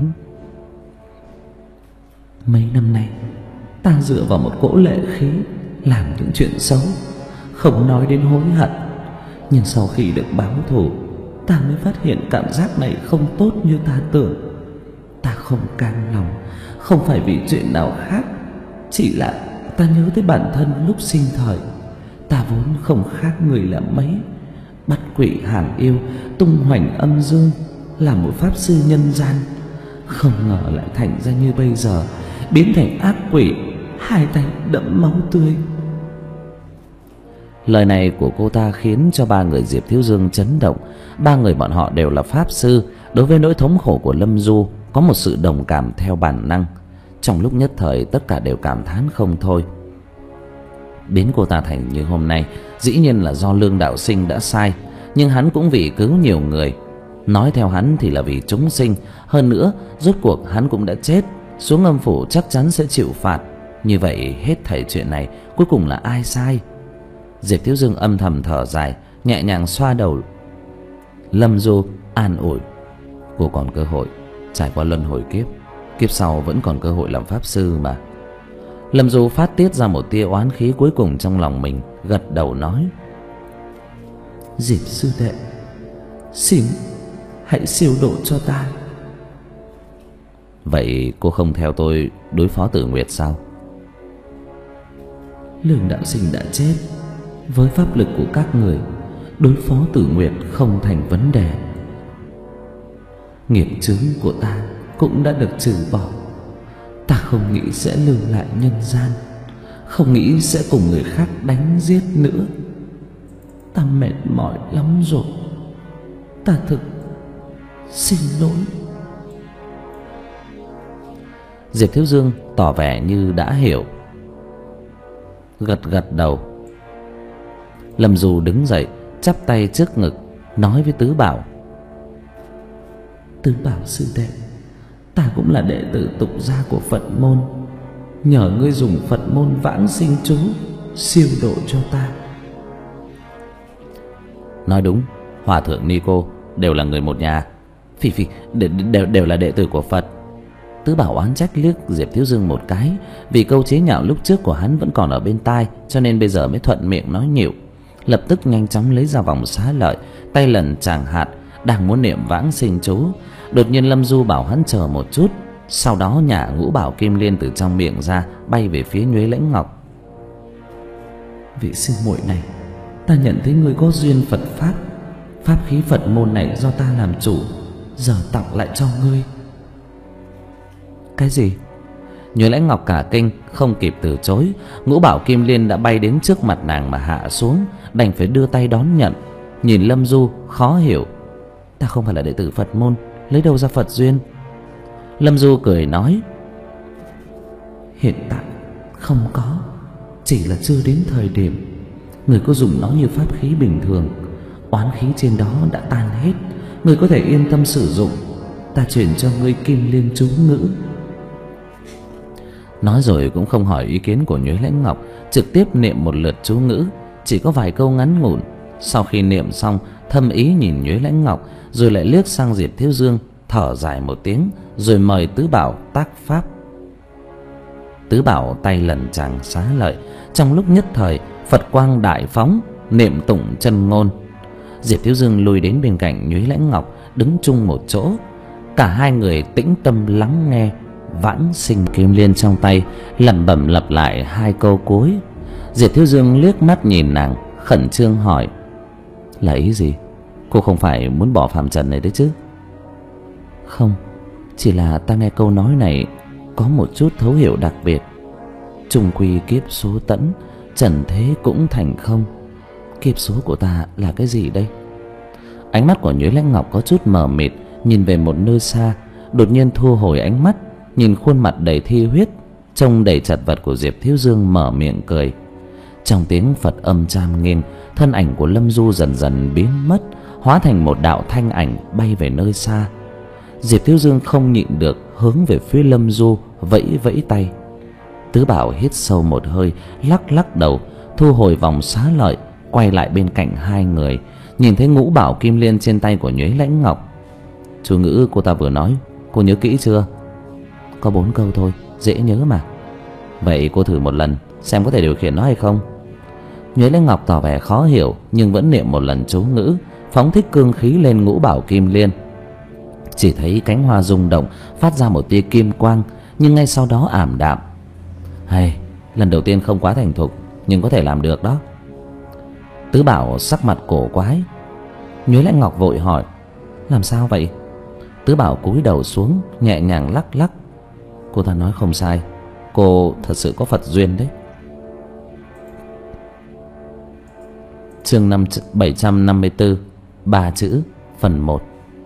Mấy năm nay ta dựa vào một cỗ lệ khí làm những chuyện xấu, không nói đến hối hận. Nhưng sau khi được báo thù, ta mới phát hiện cảm giác này không tốt như ta tưởng. Ta không cam lòng, không phải vì chuyện nào khác, chỉ là ta nhớ tới bản thân lúc sinh thời. Ta vốn không khác người là mấy, bắt quỷ hàng yêu, tung hoành âm dương, là một pháp sư nhân gian. Không ngờ lại thành ra như bây giờ, biến thành ác quỷ, hai tay đẫm máu tươi. Lời này của cô ta khiến cho ba người Diệp Thiếu Dương chấn động. Ba người bọn họ đều là pháp sư, đối với nỗi thống khổ của Lâm Du có một sự đồng cảm theo bản năng. Trong lúc nhất thời tất cả đều cảm thán không thôi. Biến cô ta thành như hôm nay dĩ nhiên là do Lương đạo sinh đã sai, nhưng hắn cũng vì cứu nhiều người. Nói theo hắn thì là vì chúng sinh. Hơn nữa rốt cuộc hắn cũng đã chết, xuống âm phủ chắc chắn sẽ chịu phạt. Như vậy hết thảy chuyện này cuối cùng là ai sai? Diệp Thiếu Dương âm thầm thở dài, nhẹ nhàng xoa đầu Lâm Du, an ủi: cô còn cơ hội, trải qua luân hồi kiếp, kiếp sau vẫn còn cơ hội làm pháp sư mà. Lâm Du phát tiết ra một tia oán khí cuối cùng trong lòng mình, gật đầu nói: Diệp sư đệ, xin hãy siêu độ cho ta. Vậy cô không theo tôi đối phó Tử Nguyệt sao? Lương đạo sinh đã chết, với pháp lực của các người, đối phó Tử Nguyệt không thành vấn đề. Nghiệp chướng của ta cũng đã được trừ bỏ. Ta không nghĩ sẽ lưu lại nhân gian, không nghĩ sẽ cùng người khác đánh giết nữa. Ta mệt mỏi lắm rồi. Ta thực xin lỗi. Diệp Thiếu Dương tỏ vẻ như đã hiểu, gật gật đầu. Lâm Du đứng dậy, chắp tay trước ngực, nói với Tứ Bảo: Tứ Bảo sư đệ, ta cũng là đệ tử tục gia của Phật môn, nhờ ngươi dùng Phật môn vãng sinh chú siêu độ cho ta. Nói đúng, Hòa thượng Nico đều là người một nhà. Phì phì, đều, đều là đệ tử của Phật. Tứ Bảo oán trách liếc Diệp Thiếu Dương một cái, vì câu chế nhạo lúc trước của hắn vẫn còn ở bên tai, cho nên bây giờ mới thuận miệng nói nhịu. Lập tức nhanh chóng lấy ra vòng xá lợi, tay lần tràng hạt, đang muốn niệm vãng sinh chú. Đột nhiên Lâm Du bảo hắn chờ một chút, sau đó nhả ngũ bảo kim liên từ trong miệng ra, bay về phía Nhuế Lãnh Ngọc. Vị sư muội này, ta nhận thấy ngươi có duyên Phật pháp, pháp khí Phật môn này do ta làm chủ, giờ tặng lại cho ngươi. Cái gì? Nhuế Lãnh Ngọc cả kinh, không kịp từ chối. Ngũ bảo kim liên đã bay đến trước mặt nàng mà hạ xuống, đành phải đưa tay đón nhận. Nhìn Lâm Du khó hiểu: ta không phải là đệ tử Phật môn, lấy đâu ra Phật duyên? Lâm Du cười nói: hiện tại không có, chỉ là chưa đến thời điểm. Người có dùng nó như pháp khí bình thường, oán khí trên đó đã tan hết, người có thể yên tâm sử dụng. Ta chuyển cho ngươi kim liên chú ngữ. Nói rồi cũng không hỏi ý kiến của Nhuế Lãnh Ngọc, trực tiếp niệm một lượt chú ngữ, chỉ có vài câu ngắn ngủn. Sau khi niệm xong, thâm ý nhìn Nhuế Lãnh Ngọc, rồi lại liếc sang Diệp Thiếu Dương, thở dài một tiếng, rồi mời Tứ Bảo tác pháp. Tứ Bảo tay lần tràng xá lợi, trong lúc nhất thời Phật quang đại phóng, niệm tụng chân ngôn. Diệp Thiếu Dương lùi đến bên cạnh Nhuế Lãnh Ngọc, đứng chung một chỗ. Cả hai người tĩnh tâm lắng nghe. Vãng sinh kim liên trong tay lẩm bẩm lặp lại hai câu cuối. Diệp Thiếu Dương liếc mắt nhìn nàng, khẩn trương hỏi: là ý gì? Cô không phải muốn bỏ phàm trần này đấy chứ? Không, chỉ là ta nghe câu nói này có một chút thấu hiểu đặc biệt. Chung quy kiếp số tẫn, trần thế cũng thành không. Kiếp số của ta là cái gì đây? Ánh mắt của Nhuế Lãnh Ngọc có chút mờ mịt, nhìn về một nơi xa, đột nhiên thu hồi ánh mắt, nhìn khuôn mặt đầy thi huyết, trông đầy chật vật của Diệp Thiếu Dương, mở miệng cười. Trong tiếng Phật âm trang nghiêm, thân ảnh của Lâm Du dần dần biến mất, hóa thành một đạo thanh ảnh bay về nơi xa. Diệp Thiếu Dương không nhịn được hướng về phía Lâm Du vẫy vẫy tay. Tứ Bảo hít sâu một hơi, lắc lắc đầu, thu hồi vòng xá lợi, quay lại bên cạnh hai người, nhìn thấy ngũ bảo kim liên trên tay của Nhuế Lãnh Ngọc. Chú ngữ cô ta vừa nói, cô nhớ kỹ chưa? Có bốn câu thôi, dễ nhớ mà. Vậy cô thử một lần, xem có thể điều khiển nó hay không. Nhuế Lãnh Ngọc tỏ vẻ khó hiểu, nhưng vẫn niệm một lần chú ngữ, phóng thích cương khí lên ngũ bảo kim liên. Chỉ thấy cánh hoa rung động, phát ra một tia kim quang, nhưng ngay sau đó ảm đạm. Hay, lần đầu tiên không quá thành thục, nhưng có thể làm được đó. Tứ Bảo sắc mặt cổ quái. Nhuế Lãnh Ngọc vội hỏi: làm sao vậy? Tứ Bảo cúi đầu xuống, nhẹ nhàng lắc lắc. Cô ta nói không sai, cô thật sự có Phật duyên đấy. Chương năm bảy trăm năm mươi tư, ba chữ phần một.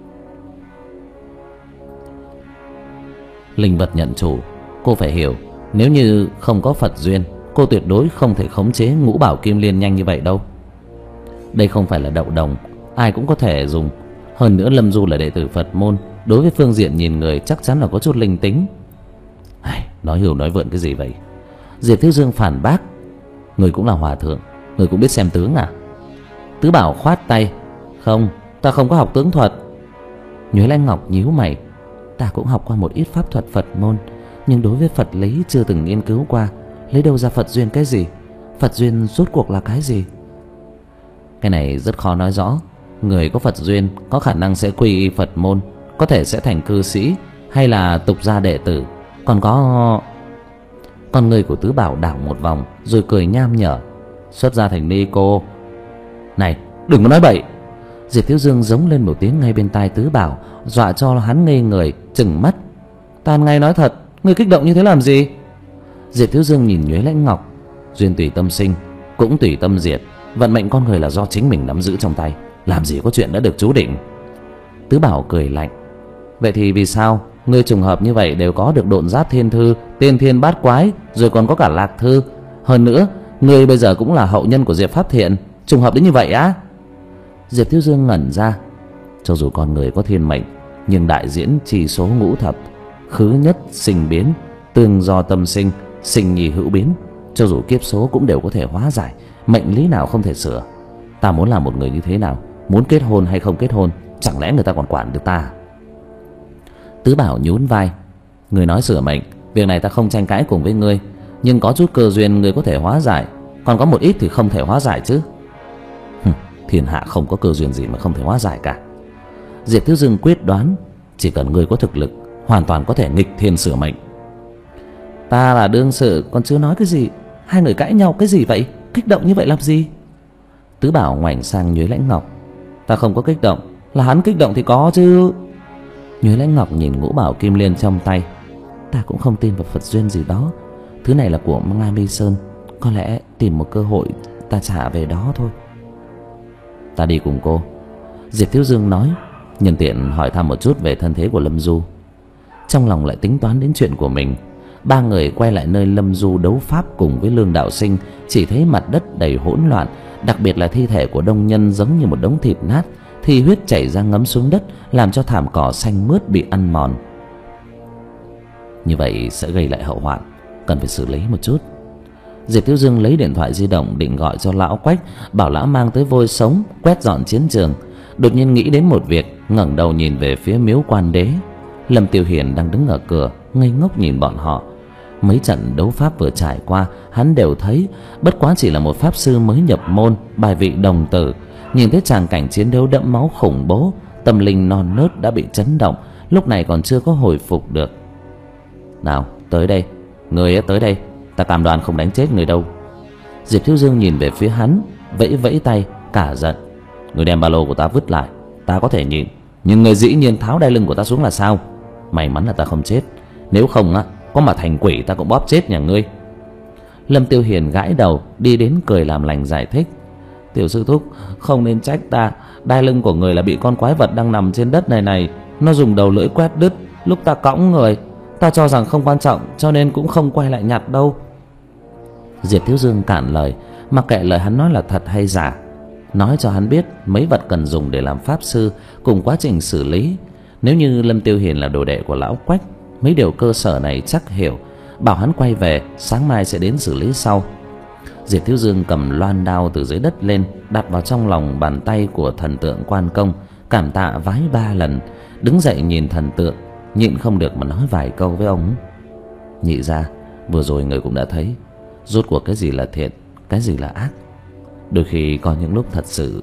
Linh vật nhận chủ, cô phải hiểu, nếu như không có Phật duyên, cô tuyệt đối không thể khống chế ngũ bảo kim liên nhanh như vậy đâu. Đây không phải là đậu đồng, ai cũng có thể dùng. Hơn nữa Lâm Du là đệ tử Phật môn, đối với phương diện nhìn người chắc chắn là có chút linh tính. Ai, nói hưu nói vượn cái gì vậy? Diệp Thiếu Dương phản bác: người cũng là hòa thượng, người cũng biết xem tướng à? Tứ Bảo khoát tay: không, ta không có học tướng thuật. Nhuế Lãnh Ngọc nhíu mày: ta cũng học qua một ít pháp thuật Phật môn, nhưng đối với Phật lý chưa từng nghiên cứu qua, lấy đâu ra Phật duyên cái gì? Phật duyên rốt cuộc là cái gì? Cái này rất khó nói rõ. Người có Phật duyên có khả năng sẽ quy y Phật môn, có thể sẽ thành cư sĩ hay là tục gia đệ tử. Còn có... Con người của Tứ Bảo đảo một vòng rồi cười nham nhở: xuất gia thành ni cô. Này, đừng có nói bậy. Diệp Thiếu Dương giống lên một tiếng ngay bên tai Tứ Bảo, dọa cho hắn ngây người, trừng mắt. Toàn ngày nói thật, ngươi kích động như thế làm gì? Diệp Thiếu Dương nhìn Nhuế Lãnh Ngọc: duyên tùy tâm sinh, cũng tùy tâm diệt. Vận mệnh con người là do chính mình nắm giữ trong tay, làm gì có chuyện đã được chú định. Tứ Bảo cười lạnh: vậy thì vì sao ngươi trùng hợp như vậy đều có được Độn Giáp Thiên Thư, Tiên Thiên Bát Quái, rồi còn có cả Lạc Thư? Hơn nữa ngươi bây giờ cũng là hậu nhân của Diệp Pháp Thiện, trùng hợp đến như vậy á? Diệp Thiếu Dương ngẩn ra. Cho dù con người có thiên mệnh, nhưng đại diễn chỉ số ngũ thập, khứ nhất sinh biến, tương do tâm sinh, sinh nhì hữu biến. Cho dù kiếp số cũng đều có thể hóa giải, mệnh lý nào không thể sửa. Ta muốn làm một người như thế nào, muốn kết hôn hay không kết hôn, chẳng lẽ người ta còn quản được ta? Tứ Bảo nhún vai: người nói sửa mệnh, việc này ta không tranh cãi cùng với ngươi, nhưng có chút cơ duyên ngươi có thể hóa giải, còn có một ít thì không thể hóa giải chứ. Hừm, thiên hạ không có cơ duyên gì mà không thể hóa giải cả. Diệp Thiếu Dương quyết đoán: chỉ cần ngươi có thực lực, hoàn toàn có thể nghịch thiên sửa mệnh. Ta là đương sự, còn chưa nói cái gì? Hai người cãi nhau cái gì vậy? Kích động như vậy làm gì? Tứ Bảo ngoảnh sang Nhuế Lãnh Ngọc: ta không có kích động, là hắn kích động thì có chứ. Nhuế Lãnh Ngọc nhìn ngũ bảo kim liên trong tay: ta cũng không tin vào Phật duyên gì đó, thứ này là của Nga Mi Sơn, có lẽ tìm một cơ hội ta trả về đó thôi. Ta đi cùng cô. Diệp Thiếu Dương nói, nhân tiện hỏi thăm một chút về thân thế của Lâm Du. Trong lòng lại tính toán đến chuyện của mình. Ba người quay lại nơi Lâm Du đấu pháp cùng với Lương Đạo Sinh, chỉ thấy mặt đất đầy hỗn loạn, đặc biệt là thi thể của đông nhân giống như một đống thịt nát, thì huyết chảy ra ngấm xuống đất, làm cho thảm cỏ xanh mướt bị ăn mòn. Như vậy sẽ gây lại hậu hoạn, cần phải xử lý một chút. Diệp Thiếu Dương lấy điện thoại di động định gọi cho lão Quách, bảo lão mang tới vôi sống quét dọn chiến trường. Đột nhiên nghĩ đến một việc, ngẩng đầu nhìn về phía miếu Quan Đế. Lâm Tiêu Hiền đang đứng ở cửa ngây ngốc nhìn bọn họ. Mấy trận đấu pháp vừa trải qua hắn đều thấy, bất quá chỉ là một pháp sư mới nhập môn, bài vị đồng tử. Nhìn thấy tràng cảnh chiến đấu đẫm máu khủng bố, tâm linh non nớt đã bị chấn động, lúc này còn chưa có hồi phục được. Nào, tới đây, người tới đây, ta cam đoan không đánh chết người đâu. Diệp Thiếu Dương nhìn về phía hắn, vẫy vẫy tay, cả giận. Người đem ba lô của ta vứt lại, ta có thể nhịn, nhưng người dĩ nhiên tháo đai lưng của ta xuống là sao? May mắn là ta không chết, nếu không á, có mà thành quỷ ta cũng bóp chết nhà ngươi. Lâm Tiêu Hiền gãi đầu, đi đến cười làm lành giải thích. Tiểu sư thúc, không nên trách ta, đai lưng của người là bị con quái vật đang nằm trên đất này này, nó dùng đầu lưỡi quét đứt lúc ta cõng người. Ta cho rằng không quan trọng cho nên cũng không quay lại nhặt đâu. Diệp Thiếu Dương cản lời, mặc kệ lời hắn nói là thật hay giả, nói cho hắn biết mấy vật cần dùng để làm pháp sư cùng quá trình xử lý. Nếu như Lâm Tiêu Hiền là đồ đệ của lão Quách, mấy điều cơ sở này chắc hiểu, bảo hắn quay về, sáng mai sẽ đến xử lý sau. Diệp Thiếu Dương cầm loan đao từ dưới đất lên, đặt vào trong lòng bàn tay của thần tượng Quan Công, cảm tạ vái ba lần, đứng dậy nhìn thần tượng, nhịn không được mà nói vài câu với ông. Nhị gia, vừa rồi người cũng đã thấy, rốt cuộc cái gì là thiện, cái gì là ác. Đôi khi có những lúc thật sự,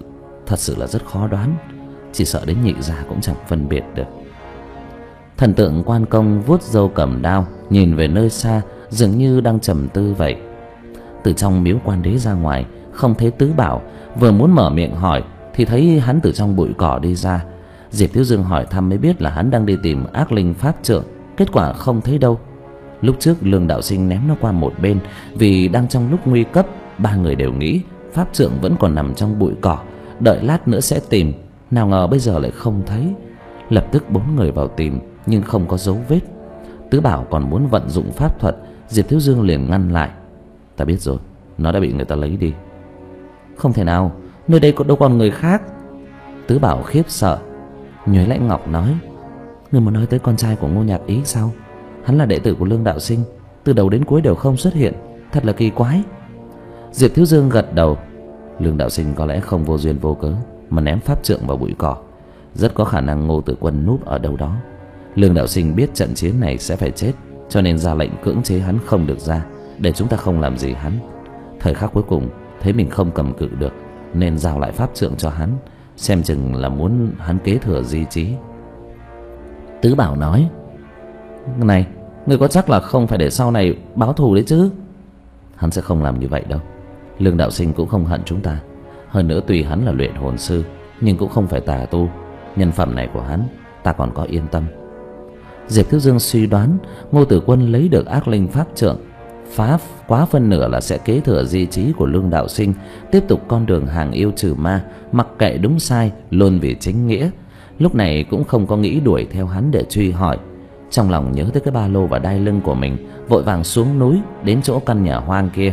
thật sự là rất khó đoán, chỉ sợ đến nhị gia cũng chẳng phân biệt được. Thần tượng Quan Công vuốt râu cầm đao, nhìn về nơi xa, dường như đang trầm tư vậy. Từ trong miếu Quan Đế ra ngoài, không thấy Tứ Bảo, vừa muốn mở miệng hỏi thì thấy hắn từ trong bụi cỏ đi ra. Diệp Thiếu Dương hỏi thăm mới biết là hắn đang đi tìm ác linh pháp trượng, kết quả không thấy đâu. Lúc trước Lương đạo sinh ném nó qua một bên vì đang trong lúc nguy cấp. Ba người đều nghĩ pháp trượng vẫn còn nằm trong bụi cỏ, đợi lát nữa sẽ tìm. Nào ngờ bây giờ lại không thấy. Lập tức bốn người vào tìm nhưng không có dấu vết. Tứ Bảo còn muốn vận dụng pháp thuật, Diệp Thiếu Dương liền ngăn lại. Ta biết rồi, nó đã bị người ta lấy đi. Không thể nào, nơi đây có đâu còn người khác. Tứ Bảo khiếp sợ. Nhuế Lãnh Ngọc nói: Người muốn nói tới con trai của Ngô Nhạc Ý sao? Hắn là đệ tử của Lương đạo sinh, từ đầu đến cuối đều không xuất hiện, thật là kỳ quái. Diệp Thiếu Dương gật đầu. Lương đạo sinh có lẽ không vô duyên vô cớ mà ném pháp trượng vào bụi cỏ, rất có khả năng Ngô Tử Quân núp ở đâu đó. Lương đạo sinh biết trận chiến này sẽ phải chết, cho nên ra lệnh cưỡng chế hắn không được ra, để chúng ta không làm gì hắn. Thời khắc cuối cùng thấy mình không cầm cự được, nên giao lại pháp trượng cho hắn, xem chừng là muốn hắn kế thừa di trí. Tứ Bảo nói: Này, người có chắc là không phải để sau này báo thù đấy chứ? Hắn sẽ không làm như vậy đâu. Lương đạo sinh cũng không hận chúng ta. Hơn nữa tuy hắn là luyện hồn sư, nhưng cũng không phải tà tu. Nhân phẩm này của hắn ta còn có yên tâm. Diệp Thiếu Dương suy đoán Ngô Tử Quân lấy được ác linh pháp trượng, phá quá phân nửa là sẽ kế thừa di trí của Lương đạo sinh, tiếp tục con đường hàng yêu trừ ma, mặc kệ đúng sai, luôn vì chính nghĩa. Lúc này cũng không có nghĩ đuổi theo hắn để truy hỏi. Trong lòng nhớ tới cái ba lô và đai lưng của mình, vội vàng xuống núi đến chỗ căn nhà hoang kia.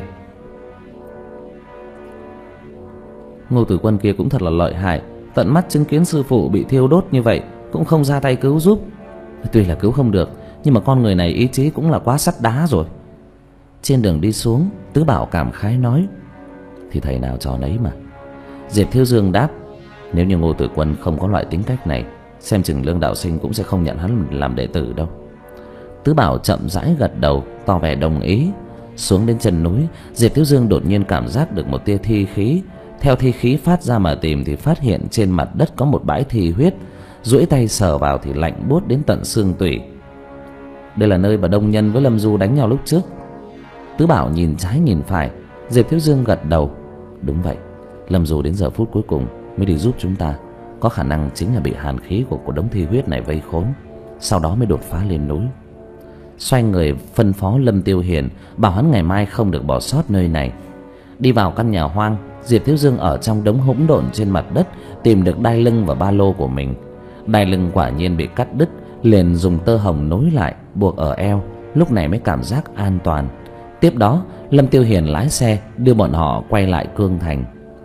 Ngô Tử Quân kia cũng thật là lợi hại, tận mắt chứng kiến sư phụ bị thiêu đốt như vậy cũng không ra tay cứu giúp. Tuy là cứu không được, nhưng mà con người này ý chí cũng là quá sắt đá rồi. Trên đường đi xuống, Tứ Bảo cảm khái nói: Thì thầy nào trò nấy mà. Diệp Thiếu Dương đáp: Nếu như Ngô Tử Quân không có loại tính cách này, xem chừng Lương đạo sinh cũng sẽ không nhận hắn làm đệ tử đâu. Tứ Bảo chậm rãi gật đầu, tỏ vẻ đồng ý. Xuống đến chân núi, Diệp Thiếu Dương đột nhiên cảm giác được một tia thi khí. Theo thi khí phát ra mà tìm thì phát hiện trên mặt đất có một bãi thi huyết. Duỗi tay sờ vào thì lạnh buốt đến tận xương tủy. Đây là nơi mà Đông Nhân với Lâm Du đánh nhau lúc trước. Tứ Bảo nhìn trái nhìn phải. Diệp Thiếu Dương gật đầu: Đúng vậy, Lâm Du đến giờ phút cuối cùng mới đi giúp chúng ta, có khả năng chính là bị hàn khí của, của đống thi huyết này vây khốn, sau đó mới đột phá lên núi. Xoay người phân phó Lâm Tiêu Hiền bảo hắn ngày mai không được bỏ sót nơi này. Đi vào căn nhà hoang, Diệp Thiếu Dương ở trong đống hỗn độn trên mặt đất tìm được đai lưng và ba lô của mình. Đai lưng quả nhiên bị cắt đứt, liền dùng tơ hồng nối lại buộc ở eo, lúc này mới cảm giác an toàn. Tiếp đó Lâm Tiêu Hiền lái xe đưa bọn họ quay lại Cương Thành.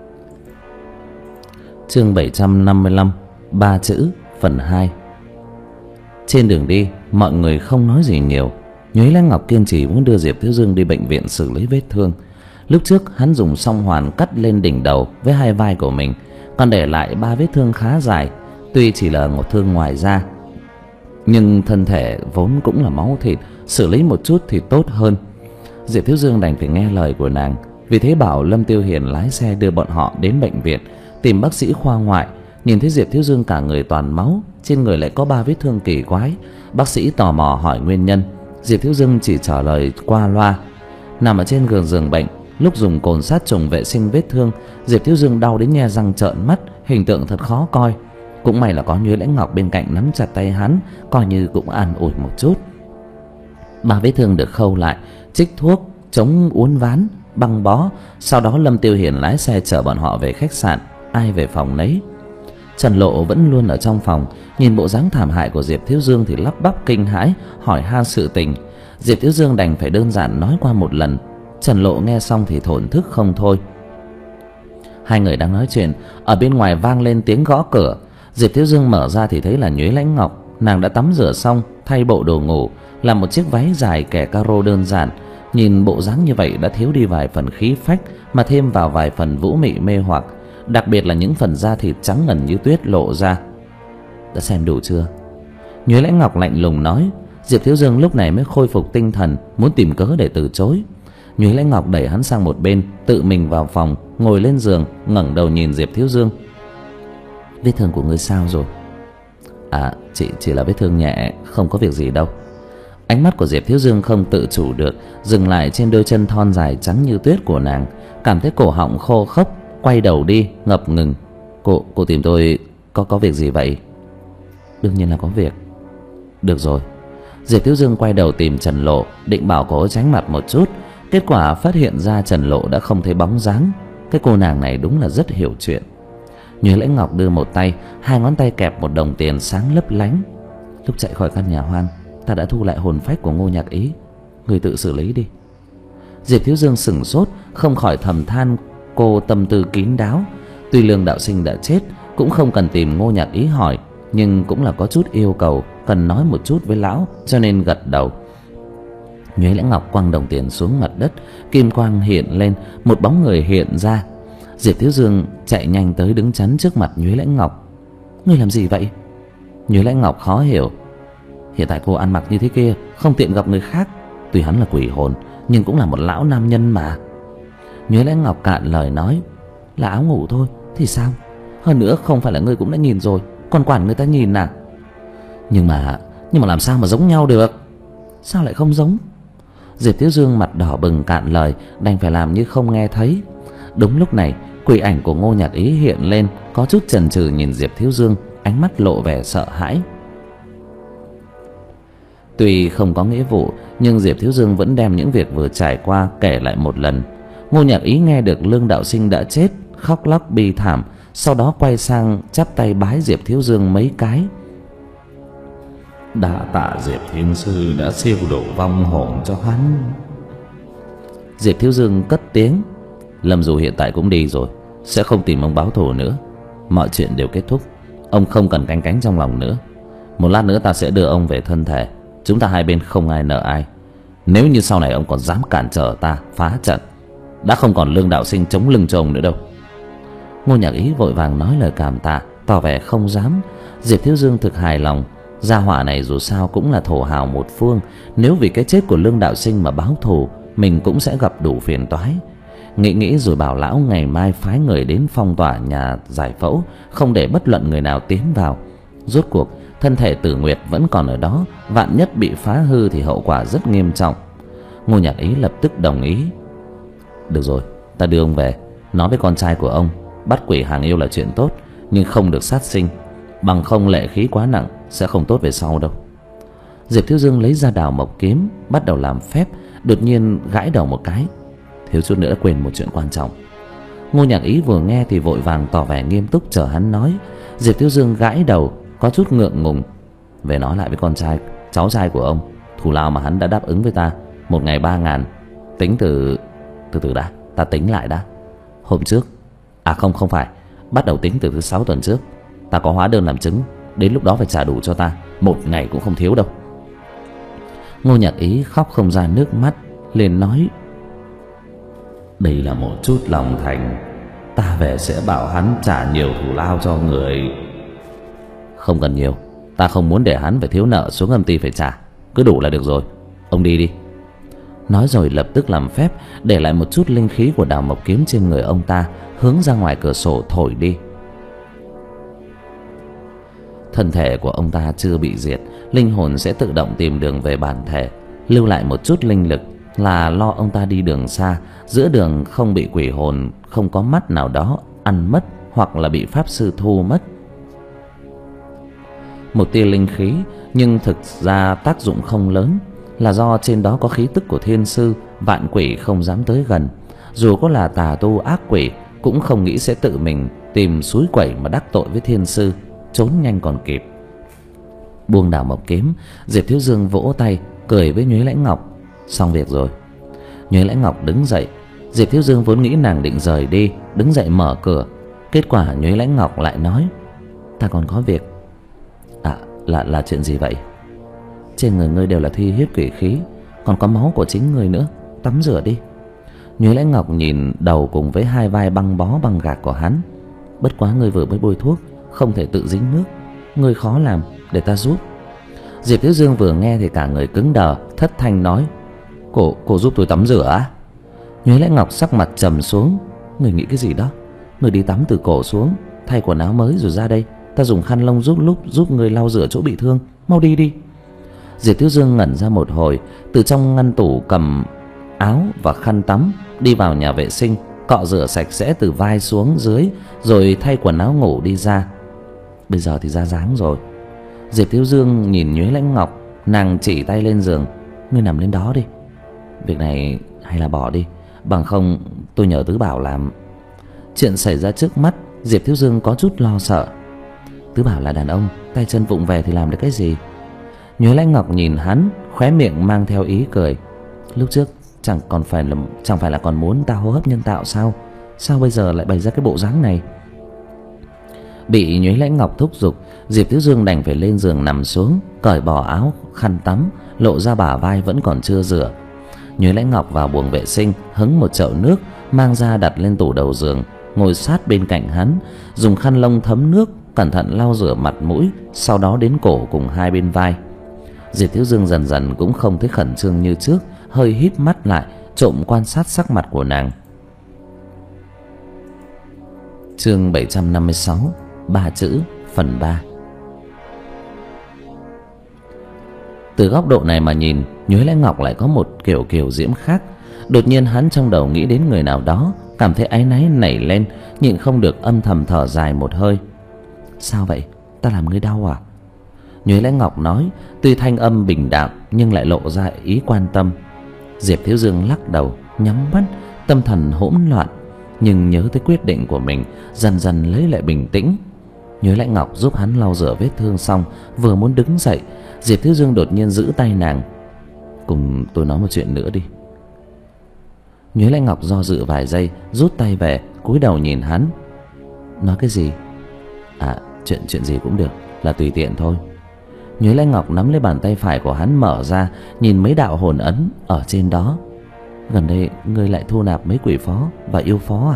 Chương bảy trăm năm mươi lăm, ba chữ phần hai. Trên đường đi, mọi người không nói gì nhiều. Nhuế Lãnh Ngọc kiên trì muốn đưa Diệp Thiếu Dương đi bệnh viện xử lý vết thương. Lúc trước hắn dùng song hoàn cắt lên đỉnh đầu với hai vai của mình, còn để lại ba vết thương khá dài. Tuy chỉ là một thương ngoài da, nhưng thân thể vốn cũng là máu thịt, xử lý một chút thì tốt hơn. Diệp Thiếu Dương đành phải nghe lời của nàng, vì thế bảo Lâm Tiêu Hiền lái xe đưa bọn họ đến bệnh viện tìm bác sĩ khoa ngoại. Nhìn thấy Diệp Thiếu Dương cả người toàn máu, trên người lại có ba vết thương kỳ quái. Bác sĩ tò mò hỏi nguyên nhân, Diệp Thiếu Dương chỉ trả lời qua loa. Nằm ở trên giường giường bệnh, lúc dùng cồn sát trùng vệ sinh vết thương, Diệp Thiếu Dương đau đến nhe răng trợn mắt, hình tượng thật khó coi. Cũng may là có Nhuế Lãnh Ngọc bên cạnh nắm chặt tay hắn, coi như cũng an ủi một chút. Ba vết thương được khâu lại, trích thuốc chống uốn ván, băng bó. Sau đó Lâm Tiêu Hiền lái xe chở bọn họ về khách sạn, ai về phòng nấy. Trần Lộ vẫn luôn ở trong phòng, nhìn bộ dáng thảm hại của Diệp Thiếu Dương thì lắp bắp kinh hãi, hỏi han sự tình. Diệp Thiếu Dương đành phải đơn giản nói qua một lần. Trần Lộ nghe xong thì thổn thức không thôi. Hai người đang nói chuyện, ở bên ngoài vang lên tiếng gõ cửa. Diệp Thiếu Dương mở ra thì thấy là Nhuế Lãnh Ngọc. Nàng đã tắm rửa xong, thay bộ đồ ngủ, làm một chiếc váy dài kẻ caro đơn giản. Nhìn bộ dáng như vậy đã thiếu đi vài phần khí phách, mà thêm vào vài phần vũ mị mê hoặc, đặc biệt là những phần da thịt trắng ngần như tuyết lộ ra. Đã xem đủ chưa? Nhuế Lãnh Ngọc lạnh lùng nói. Diệp Thiếu Dương lúc này mới khôi phục tinh thần, muốn tìm cớ để từ chối. Nhuế Lãnh Ngọc đẩy hắn sang một bên, tự mình vào phòng, ngồi lên giường, ngẩng đầu nhìn Diệp Thiếu Dương. Vết thương của ngươi sao rồi? À, chỉ, chỉ là vết thương nhẹ, không có việc gì đâu. Ánh mắt của Diệp Thiếu Dương không tự chủ được dừng lại trên đôi chân thon dài trắng như tuyết của nàng. Cảm thấy cổ họng khô khốc, quay đầu đi ngập ngừng. Cô, cô tìm tôi có có việc gì vậy? Đương nhiên là có việc. Được rồi. Diệp Thiếu Dương quay đầu tìm Trần Lộ, định bảo cô tránh mặt một chút. Kết quả phát hiện ra Trần Lộ đã không thấy bóng dáng. Cái cô nàng này đúng là rất hiểu chuyện. Nhuế Lãnh Ngọc đưa một tay, hai ngón tay kẹp một đồng tiền sáng lấp lánh. Lúc chạy khỏi căn nhà hoang, ta đã thu lại hồn phách của Ngô Nhạc Ý, người tự xử lý đi. Diệp Thiếu Dương sửng sốt, không khỏi thầm than cô tâm tư kín đáo. Tuy Lương đạo sinh đã chết, cũng không cần tìm Ngô Nhạc Ý hỏi, nhưng cũng là có chút yêu cầu cần nói một chút với lão, cho nên gật đầu. Nhuế Lãnh Ngọc quăng đồng tiền xuống mặt đất, kim quang hiện lên, một bóng người hiện ra. Diệp Thiếu Dương chạy nhanh tới đứng chắn trước mặt Nhuế Lãnh Ngọc. Ngươi làm gì vậy? Nhuế Lãnh Ngọc khó hiểu. Hiện tại cô ăn mặc như thế kia không tiện gặp người khác. Tuy hắn là quỷ hồn, nhưng cũng là một lão nam nhân mà. Nhuế Lãnh Ngọc cạn lời nói. Là áo ngủ thôi, thì sao? Hơn nữa không phải là ngươi cũng đã nhìn rồi, còn quản người ta nhìn à? Nhưng mà, nhưng mà làm sao mà giống nhau được? Sao lại không giống? Diệp Thiếu Dương mặt đỏ bừng cạn lời, đành phải làm như không nghe thấy. Đúng lúc này, quỷ ảnh của Ngô Nhạc Ý hiện lên, có chút chần chừ nhìn Diệp Thiếu Dương, ánh mắt lộ vẻ sợ hãi. Tuy không có nghĩa vụ, nhưng Diệp Thiếu Dương vẫn đem những việc vừa trải qua kể lại một lần. Ngô Nhạc Ý nghe được Lương đạo sinh đã chết, khóc lóc bi thảm, sau đó quay sang chắp tay bái Diệp Thiếu Dương mấy cái. Đa tạ Diệp Thiên Sư đã siêu độ vong hồn cho hắn. Diệp Thiếu Dương cất tiếng. Lâm Dù hiện tại cũng đi rồi, sẽ không tìm ông báo thù nữa. Mọi chuyện đều kết thúc, ông không cần canh cánh trong lòng nữa. Một lát nữa ta sẽ đưa ông về thân thể. Chúng ta hai bên không ai nợ ai. Nếu như sau này ông còn dám cản trở ta phá trận, đã không còn Lương đạo sinh chống lưng cho ông nữa đâu. Ngô Nhạc Ý vội vàng nói lời cảm tạ, tỏ vẻ không dám. Diệp Thiếu Dương thực hài lòng. Gia hỏa này dù sao cũng là thổ hào một phương, nếu vì cái chết của Lương đạo sinh mà báo thù, mình cũng sẽ gặp đủ phiền toái. Nghĩ nghĩ rồi bảo lão ngày mai phái người đến phong tỏa nhà giải phẫu, không để bất luận người nào tiến vào. Rốt cuộc thân thể Tử Nguyệt vẫn còn ở đó, vạn nhất bị phá hư thì hậu quả rất nghiêm trọng. Ngô Nhạc Ý lập tức đồng ý. Được rồi, ta đưa ông về, nói với con trai của ông, bắt quỷ hàng yêu là chuyện tốt, nhưng không được sát sinh, bằng không lệ khí quá nặng sẽ không tốt về sau đâu. Diệp Thiếu Dương lấy ra đào mộc kiếm, bắt đầu làm phép, đột nhiên gãi đầu một cái, thiếu chút nữa đã quên một chuyện quan trọng. Ngô Nhạc Ý vừa nghe thì vội vàng tỏ vẻ nghiêm túc chờ hắn nói. Diệp Thiếu Dương gãi đầu, có chút ngượng ngùng. Về nói lại với con trai, cháu trai của ông, thù lao mà hắn đã đáp ứng với ta, một ngày ba ngàn. Tính từ... từ từ đã, ta tính lại đã. Hôm trước, à không không phải, bắt đầu tính từ thứ sáu tuần trước. Ta có hóa đơn làm chứng, đến lúc đó phải trả đủ cho ta, một ngày cũng không thiếu đâu. Ngô Nhạc Ý khóc không ra nước mắt, liền nói. Đây là một chút lòng thành, ta về sẽ bảo hắn trả nhiều thù lao cho người. Không cần nhiều, ta không muốn để hắn phải thiếu nợ xuống âm ty phải trả, cứ đủ là được rồi. Ông đi đi. Nói rồi lập tức làm phép, để lại một chút linh khí của đào mộc kiếm trên người ông ta, hướng ra ngoài cửa sổ thổi đi. Thân thể của ông ta chưa bị diệt, linh hồn sẽ tự động tìm đường về bản thể, lưu lại một chút linh lực là lo ông ta đi đường xa, giữa đường không bị quỷ hồn không có mắt nào đó ăn mất, hoặc là bị pháp sư thu mất. Một tia linh khí, nhưng thực ra tác dụng không lớn, là do trên đó có khí tức của thiên sư, vạn quỷ không dám tới gần. Dù có là tà tu ác quỷ, cũng không nghĩ sẽ tự mình tìm suối quẩy mà đắc tội với thiên sư, trốn nhanh còn kịp. Buông đào mộc kiếm, Diệp Thiếu Dương vỗ tay cười với Nhuế Lãnh Ngọc. Xong việc rồi. Nhuế Lãnh Ngọc đứng dậy. Diệp Thiếu Dương vốn nghĩ nàng định rời đi, đứng dậy mở cửa. Kết quả Nhuế Lãnh Ngọc lại nói. Ta còn có việc. À, là là chuyện gì vậy? Trên người ngươi đều là thi huyết quỷ khí, còn có máu của chính ngươi nữa, tắm rửa đi. Nhuế Lãnh Ngọc nhìn đầu cùng với hai vai băng bó bằng gạc của hắn. Bất quá ngươi vừa mới bôi thuốc, không thể tự dính nước, ngươi khó làm, để ta giúp. Diệp Thiếu Dương vừa nghe thì cả người cứng đờ, thất thanh nói. Cô, cô giúp tôi tắm rửa á? Nhuế Lãnh Ngọc sắc mặt trầm xuống. Người nghĩ cái gì đó? Người đi tắm từ cổ xuống, thay quần áo mới rồi ra đây. Ta dùng khăn lông giúp lúc giúp ngươi lau rửa chỗ bị thương. Mau đi đi. Diệp Thiếu Dương ngẩn ra một hồi, từ trong ngăn tủ cầm áo và khăn tắm, đi vào nhà vệ sinh, cọ rửa sạch sẽ từ vai xuống dưới, rồi thay quần áo ngủ đi ra. Bây giờ thì ra dáng rồi. Diệp Thiếu Dương nhìn Nhuế Lãnh Ngọc, nàng chỉ tay lên giường. Ngươi nằm lên đó đi. Việc này hay là bỏ đi, bằng không tôi nhờ Tứ Bảo làm. Chuyện xảy ra trước mắt, Diệp Thiếu Dương có chút lo sợ. Tứ Bảo là đàn ông, tay chân vụng về thì làm được cái gì? Nhuế Lãnh Ngọc nhìn hắn, khóe miệng mang theo ý cười. Lúc trước chẳng còn phải là chẳng phải là còn muốn ta hô hấp nhân tạo sao? Sao bây giờ lại bày ra cái bộ dáng này? Bị Nhuế Lãnh Ngọc thúc giục, Diệp Thiếu Dương đành phải lên giường nằm xuống, cởi bỏ áo khăn tắm, lộ ra bả vai vẫn còn chưa rửa. Nhuế Lãnh Ngọc vào buồng vệ sinh hứng một chậu nước, mang ra đặt lên tủ đầu giường, ngồi sát bên cạnh hắn, dùng khăn lông thấm nước cẩn thận lau rửa mặt mũi, sau đó đến cổ cùng hai bên vai. Diệp Thiếu Dương dần dần cũng không thấy khẩn trương như trước, hơi híp mắt lại, trộm quan sát sắc mặt của nàng. Chương bảy trăm năm mươi sáu, ba chữ phần ba. Từ góc độ này mà nhìn, Nhuế Lãnh Ngọc lại có một kiểu kiểu diễm khác. Đột nhiên hắn trong đầu nghĩ đến người nào đó, cảm thấy áy náy nảy lên, nhịn không được âm thầm thở dài một hơi. Sao vậy? Ta làm ngươi đau à? Nhuế Lãnh Ngọc nói, tuy thanh âm bình đạm nhưng lại lộ ra ý quan tâm. Diệp Thiếu Dương lắc đầu, nhắm mắt, tâm thần hỗn loạn, nhưng nhớ tới quyết định của mình, dần dần lấy lại bình tĩnh. Nhuế Lãnh Ngọc giúp hắn lau rửa vết thương xong, vừa muốn đứng dậy, Diệp Thiếu Dương đột nhiên giữ tay nàng. Cùng tôi nói một chuyện nữa đi. Nhuế Lãnh Ngọc do dự vài giây, rút tay về, cúi đầu nhìn hắn. Nói cái gì? À, chuyện chuyện gì cũng được, là tùy tiện thôi. Nhuế Lãnh Ngọc nắm lấy bàn tay phải của hắn mở ra, nhìn mấy đạo hồn ấn ở trên đó. Gần đây ngươi lại thu nạp mấy quỷ phó và yêu phó à?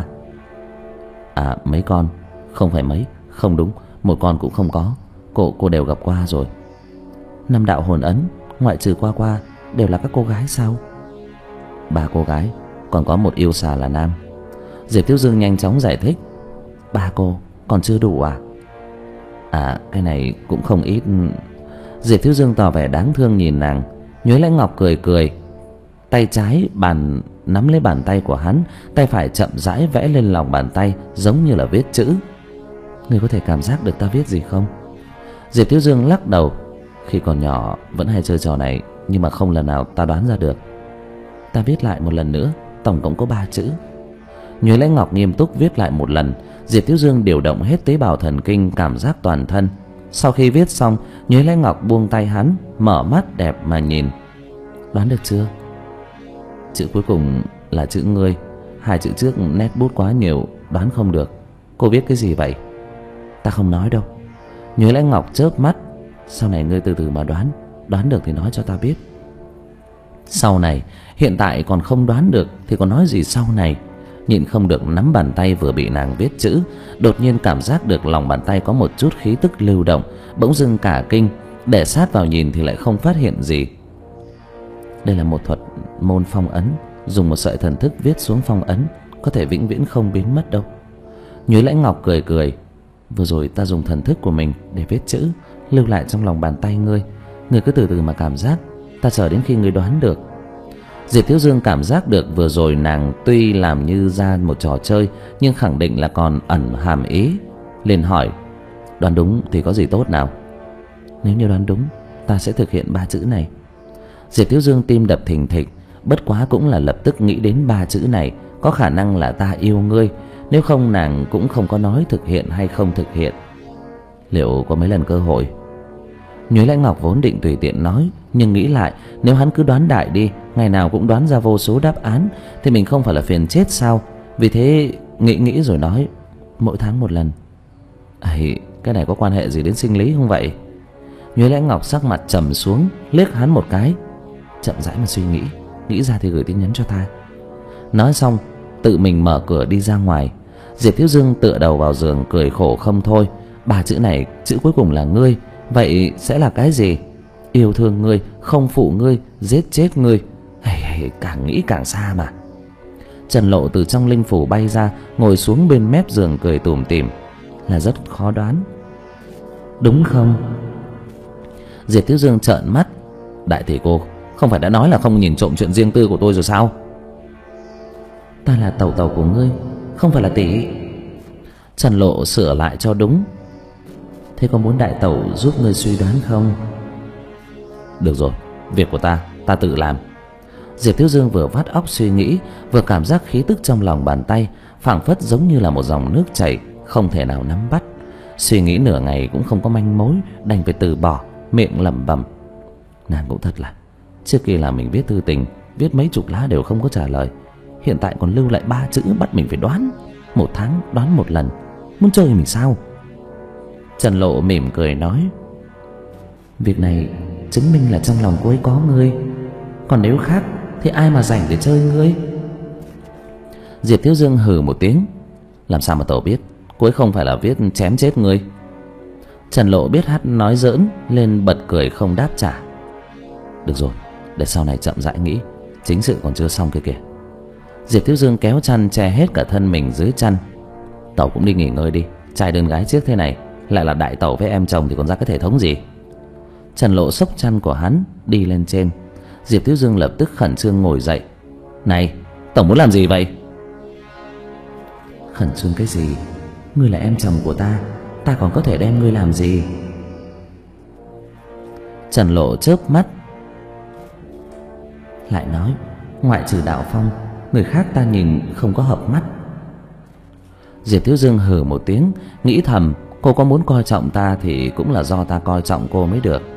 À, mấy con. Không phải mấy, không đúng, một con cũng không có. Cô cô đều gặp qua rồi. Năm đạo hồn ấn, ngoại trừ Qua Qua, đều là các cô gái sao? Ba cô gái, còn có một yêu xà là nam. Diệp Thiếu Dương nhanh chóng giải thích. Ba cô, còn chưa đủ à? À, cái này cũng không ít. Diệp Thiếu Dương tỏ vẻ đáng thương nhìn nàng. Nhuế Lãnh Ngọc cười cười, tay trái bàn nắm lấy bàn tay của hắn, tay phải chậm rãi vẽ lên lòng bàn tay, giống như là viết chữ. Ngươi có thể cảm giác được ta viết gì không? Diệp Thiếu Dương lắc đầu. Khi còn nhỏ vẫn hay chơi trò này, nhưng mà không lần nào ta đoán ra được. Ta viết lại một lần nữa, tổng cộng có ba chữ. Nhuế Lãnh Ngọc nghiêm túc viết lại một lần. Diệp Thiếu Dương điều động hết tế bào thần kinh, cảm giác toàn thân. Sau khi viết xong, Nhuế Lãnh Ngọc buông tay hắn, mở mắt đẹp mà nhìn. Đoán được chưa? Chữ cuối cùng là chữ ngươi. Hai chữ trước nét bút quá nhiều, đoán không được. Cô viết cái gì vậy? Ta không nói đâu. Nhuế Lãnh Ngọc chớp mắt. Sau này ngươi từ từ mà đoán, đoán được thì nói cho ta biết. Sau này, hiện tại còn không đoán được thì còn nói gì sau này? Nhịn không được nắm bàn tay vừa bị nàng viết chữ, đột nhiên cảm giác được lòng bàn tay có một chút khí tức lưu động, bỗng dưng cả kinh, để sát vào nhìn thì lại không phát hiện gì. Đây là một thuật môn phong ấn, dùng một sợi thần thức viết xuống phong ấn, có thể vĩnh viễn không biến mất đâu. Nhuế Lãnh Ngọc cười cười. Vừa rồi ta dùng thần thức của mình để viết chữ, lưu lại trong lòng bàn tay ngươi. Ngươi cứ từ từ mà cảm giác, ta chờ đến khi ngươi đoán được. Diệp Thiếu Dương cảm giác được vừa rồi nàng tuy làm như ra một trò chơi, nhưng khẳng định là còn ẩn hàm ý. Liền hỏi, đoán đúng thì có gì tốt nào? Nếu như đoán đúng, ta sẽ thực hiện ba chữ này. Diệp Thiếu Dương tim đập thình thịch, bất quá cũng là lập tức nghĩ đến ba chữ này. Có khả năng là ta yêu ngươi, nếu không nàng cũng không có nói thực hiện hay không thực hiện. Liệu có mấy lần cơ hội? Nhuế Lãnh Ngọc vốn định tùy tiện nói, nhưng nghĩ lại, nếu hắn cứ đoán đại đi, ngày nào cũng đoán ra vô số đáp án, thì mình không phải là phiền chết sao? Vì thế nghĩ nghĩ rồi nói, mỗi tháng một lần. Ấy, cái này có quan hệ gì đến sinh lý không vậy? Nhuế Lãnh Ngọc sắc mặt trầm xuống, liếc hắn một cái. Chậm rãi mà suy nghĩ, nghĩ ra thì gửi tin nhắn cho ta. Nói xong, tự mình mở cửa đi ra ngoài. Diệp Thiếu Dương tựa đầu vào giường cười khổ không thôi. Ba chữ này, chữ cuối cùng là ngươi, vậy sẽ là cái gì? Yêu thương ngươi, không phụ ngươi, giết chết ngươi. Hay, hay, càng nghĩ càng xa mà. Trần Lộ từ trong linh phủ bay ra, ngồi xuống bên mép giường cười tủm tỉm. là rất khó đoán. Đúng không? Diệp Thiếu Dương trợn mắt. Đại tỷ cô, không phải đã nói là không nhìn trộm chuyện riêng tư của tôi rồi sao? Ta là tẩu tẩu của ngươi, không phải là tỷ. Trần Lộ sửa lại cho đúng. Thế có muốn đại tẩu giúp ngươi suy đoán không? Được rồi, việc của ta, ta tự làm. Diệp Thiếu Dương vừa vắt óc suy nghĩ, vừa cảm giác khí tức trong lòng bàn tay phảng phất giống như là một dòng nước chảy, không thể nào nắm bắt. Suy nghĩ nửa ngày cũng không có manh mối, đành phải từ bỏ, miệng lẩm bẩm. Nàng cũng thật là, trước kia là mình viết thư tình, viết mấy chục lá đều không có trả lời, hiện tại còn lưu lại ba chữ bắt mình phải đoán. Một tháng đoán một lần, muốn chơi mình sao? Trần Lộ mỉm cười nói, việc này chứng minh là trong lòng cô ấy có ngươi, còn nếu khác thì ai mà rảnh để chơi ngươi? Diệp Thiếu Dương hừ một tiếng. Làm sao mà tẩu biết cô ấy không phải là viết chém chết ngươi? Trần Lộ biết hắn nói giỡn nên bật cười không đáp trả. Được rồi, để sau này chậm rãi nghĩ, chính sự còn chưa xong kia kìa. Diệp Thiếu Dương kéo chăn che hết cả thân mình dưới chăn. Tẩu cũng đi nghỉ ngơi đi, trai đơn gái chiếc thế này, lại là đại tẩu với em chồng thì còn ra cái thể thống gì. Trần Lộ xốc chăn của hắn đi lên trên. Diệp Thiếu Dương lập tức khẩn trương ngồi dậy. Này, tổng muốn làm gì vậy? Khẩn trương cái gì? Ngươi là em chồng của ta, ta còn có thể đem ngươi làm gì? Trần Lộ chớp mắt lại nói, ngoại trừ Đạo Phong, người khác ta nhìn không có hợp mắt. Diệp Thiếu Dương hừ một tiếng, nghĩ thầm, cô có muốn coi trọng ta thì cũng là do ta coi trọng cô mới được.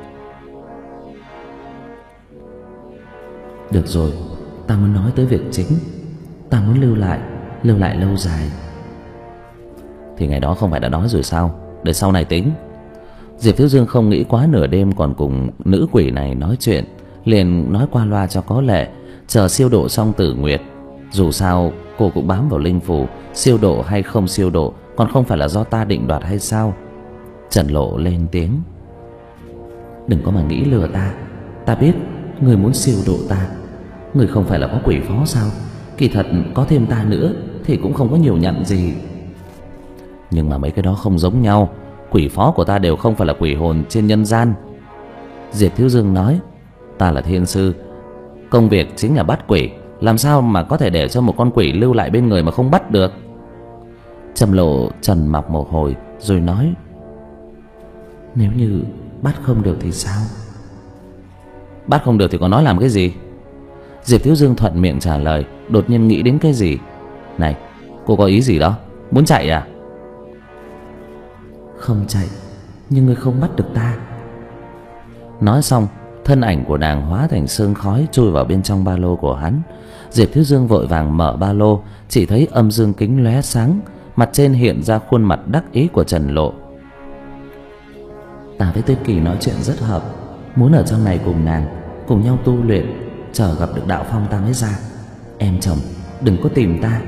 Được rồi, ta muốn nói tới việc chính. Ta muốn lưu lại, lưu lại lâu dài. Thì ngày đó không phải đã nói rồi sao? Để sau này tính. Diệp Thiếu Dương không nghĩ quá nửa đêm còn cùng nữ quỷ này nói chuyện, liền nói qua loa cho có lệ, chờ siêu độ xong tử nguyệt. Dù sao cô cũng bám vào linh phù, siêu độ hay không siêu độ còn không phải là do ta định đoạt hay sao? Trần Lộ lên tiếng. Đừng có mà nghĩ lừa ta. Ta biết người muốn siêu độ ta. Người không phải là có quỷ phó sao? Kỳ thật có thêm ta nữa thì cũng không có nhiều nhận gì. Nhưng mà mấy cái đó không giống nhau. Quỷ phó của ta đều không phải là quỷ hồn trên nhân gian. Diệp Thiếu Dương nói, ta là thiên sư, công việc chính là bắt quỷ, làm sao mà có thể để cho một con quỷ lưu lại bên người mà không bắt được? Trầm Lộ trần mặc một hồi rồi nói, nếu như bắt không được thì sao? Bắt không được thì còn nói làm cái gì? Diệp Thiếu Dương thuận miệng trả lời, đột nhiên nghĩ đến cái gì. Này, cô có ý gì đó? Muốn chạy à? Không chạy, nhưng ngươi không bắt được ta. Nói xong, thân ảnh của nàng hóa thành sương khói chui vào bên trong ba lô của hắn. Diệp Thiếu Dương vội vàng mở ba lô, chỉ thấy âm dương kính lóe sáng, mặt trên hiện ra khuôn mặt đắc ý của Trần Lộ. Ta với Tuyết Kỳ nói chuyện rất hợp, muốn ở trong này cùng nàng, cùng nhau tu luyện, chờ gặp được Đạo Phong ta mới ra. Em chồng, đừng có tìm ta.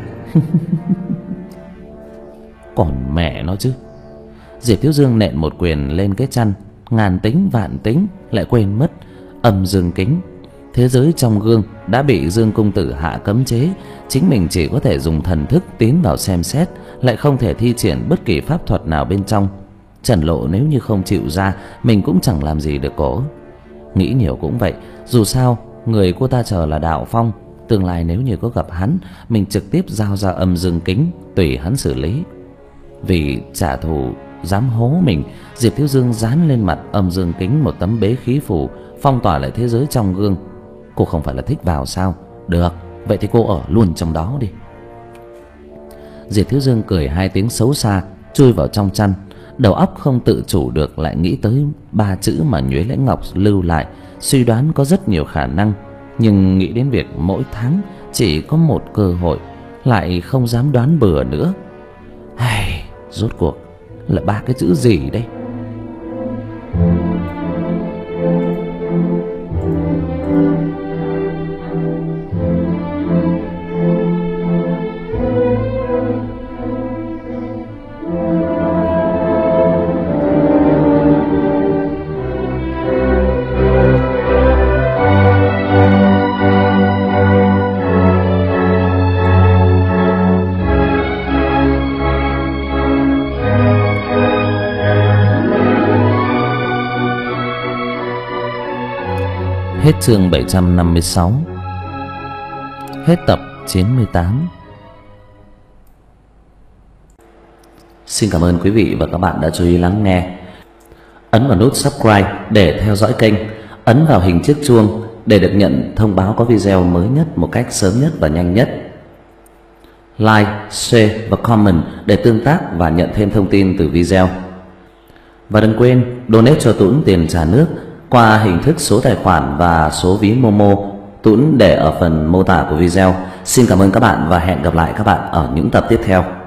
Còn mẹ nó chứ. Diệp Thiếu Dương nện một quyền lên cái chăn, ngàn tính vạn tính lại quên mất âm dương kính. Thế giới trong gương đã bị Dương công tử hạ cấm chế, chính mình chỉ có thể dùng thần thức tiến vào xem xét, lại không thể thi triển bất kỳ pháp thuật nào bên trong. Trần Lộ nếu như không chịu ra, mình cũng chẳng làm gì được cổ. Nghĩ nhiều cũng vậy, dù sao người cô ta chờ là Đạo Phong, tương lai nếu như có gặp hắn, mình trực tiếp giao ra âm dương kính tùy hắn xử lý. Vì trả thù dám hố mình, Diệp Thiếu Dương dán lên mặt âm dương kính một tấm bế khí phù, phong tỏa lại thế giới trong gương. Cô không phải là thích vào sao? Được, vậy thì cô ở luôn trong đó đi. Diệp Thiếu Dương cười hai tiếng xấu xa, chui vào trong chăn. Đầu óc không tự chủ được lại nghĩ tới ba chữ mà Nhuế Lãnh Ngọc lưu lại, suy đoán có rất nhiều khả năng, nhưng nghĩ đến việc mỗi tháng chỉ có một cơ hội, lại không dám đoán bừa nữa. Ai, rốt cuộc là ba cái chữ gì đây? Hết chương bảy trăm năm mươi sáu. Hết tập chín mươi tám. Xin cảm ơn quý vị và các bạn đã chú ý lắng nghe. Ấn vào nút subscribe để theo dõi kênh. Ấn vào hình chiếc chuông để được nhận thông báo có video mới nhất một cách sớm nhất và nhanh nhất. Like, share và comment để tương tác và nhận thêm thông tin từ video. Và đừng quên donate cho Tuấn tiền trả nước qua hình thức số tài khoản và số ví Momo Tuấn để ở phần mô tả của video. Xin cảm ơn các bạn và hẹn gặp lại các bạn ở những tập tiếp theo.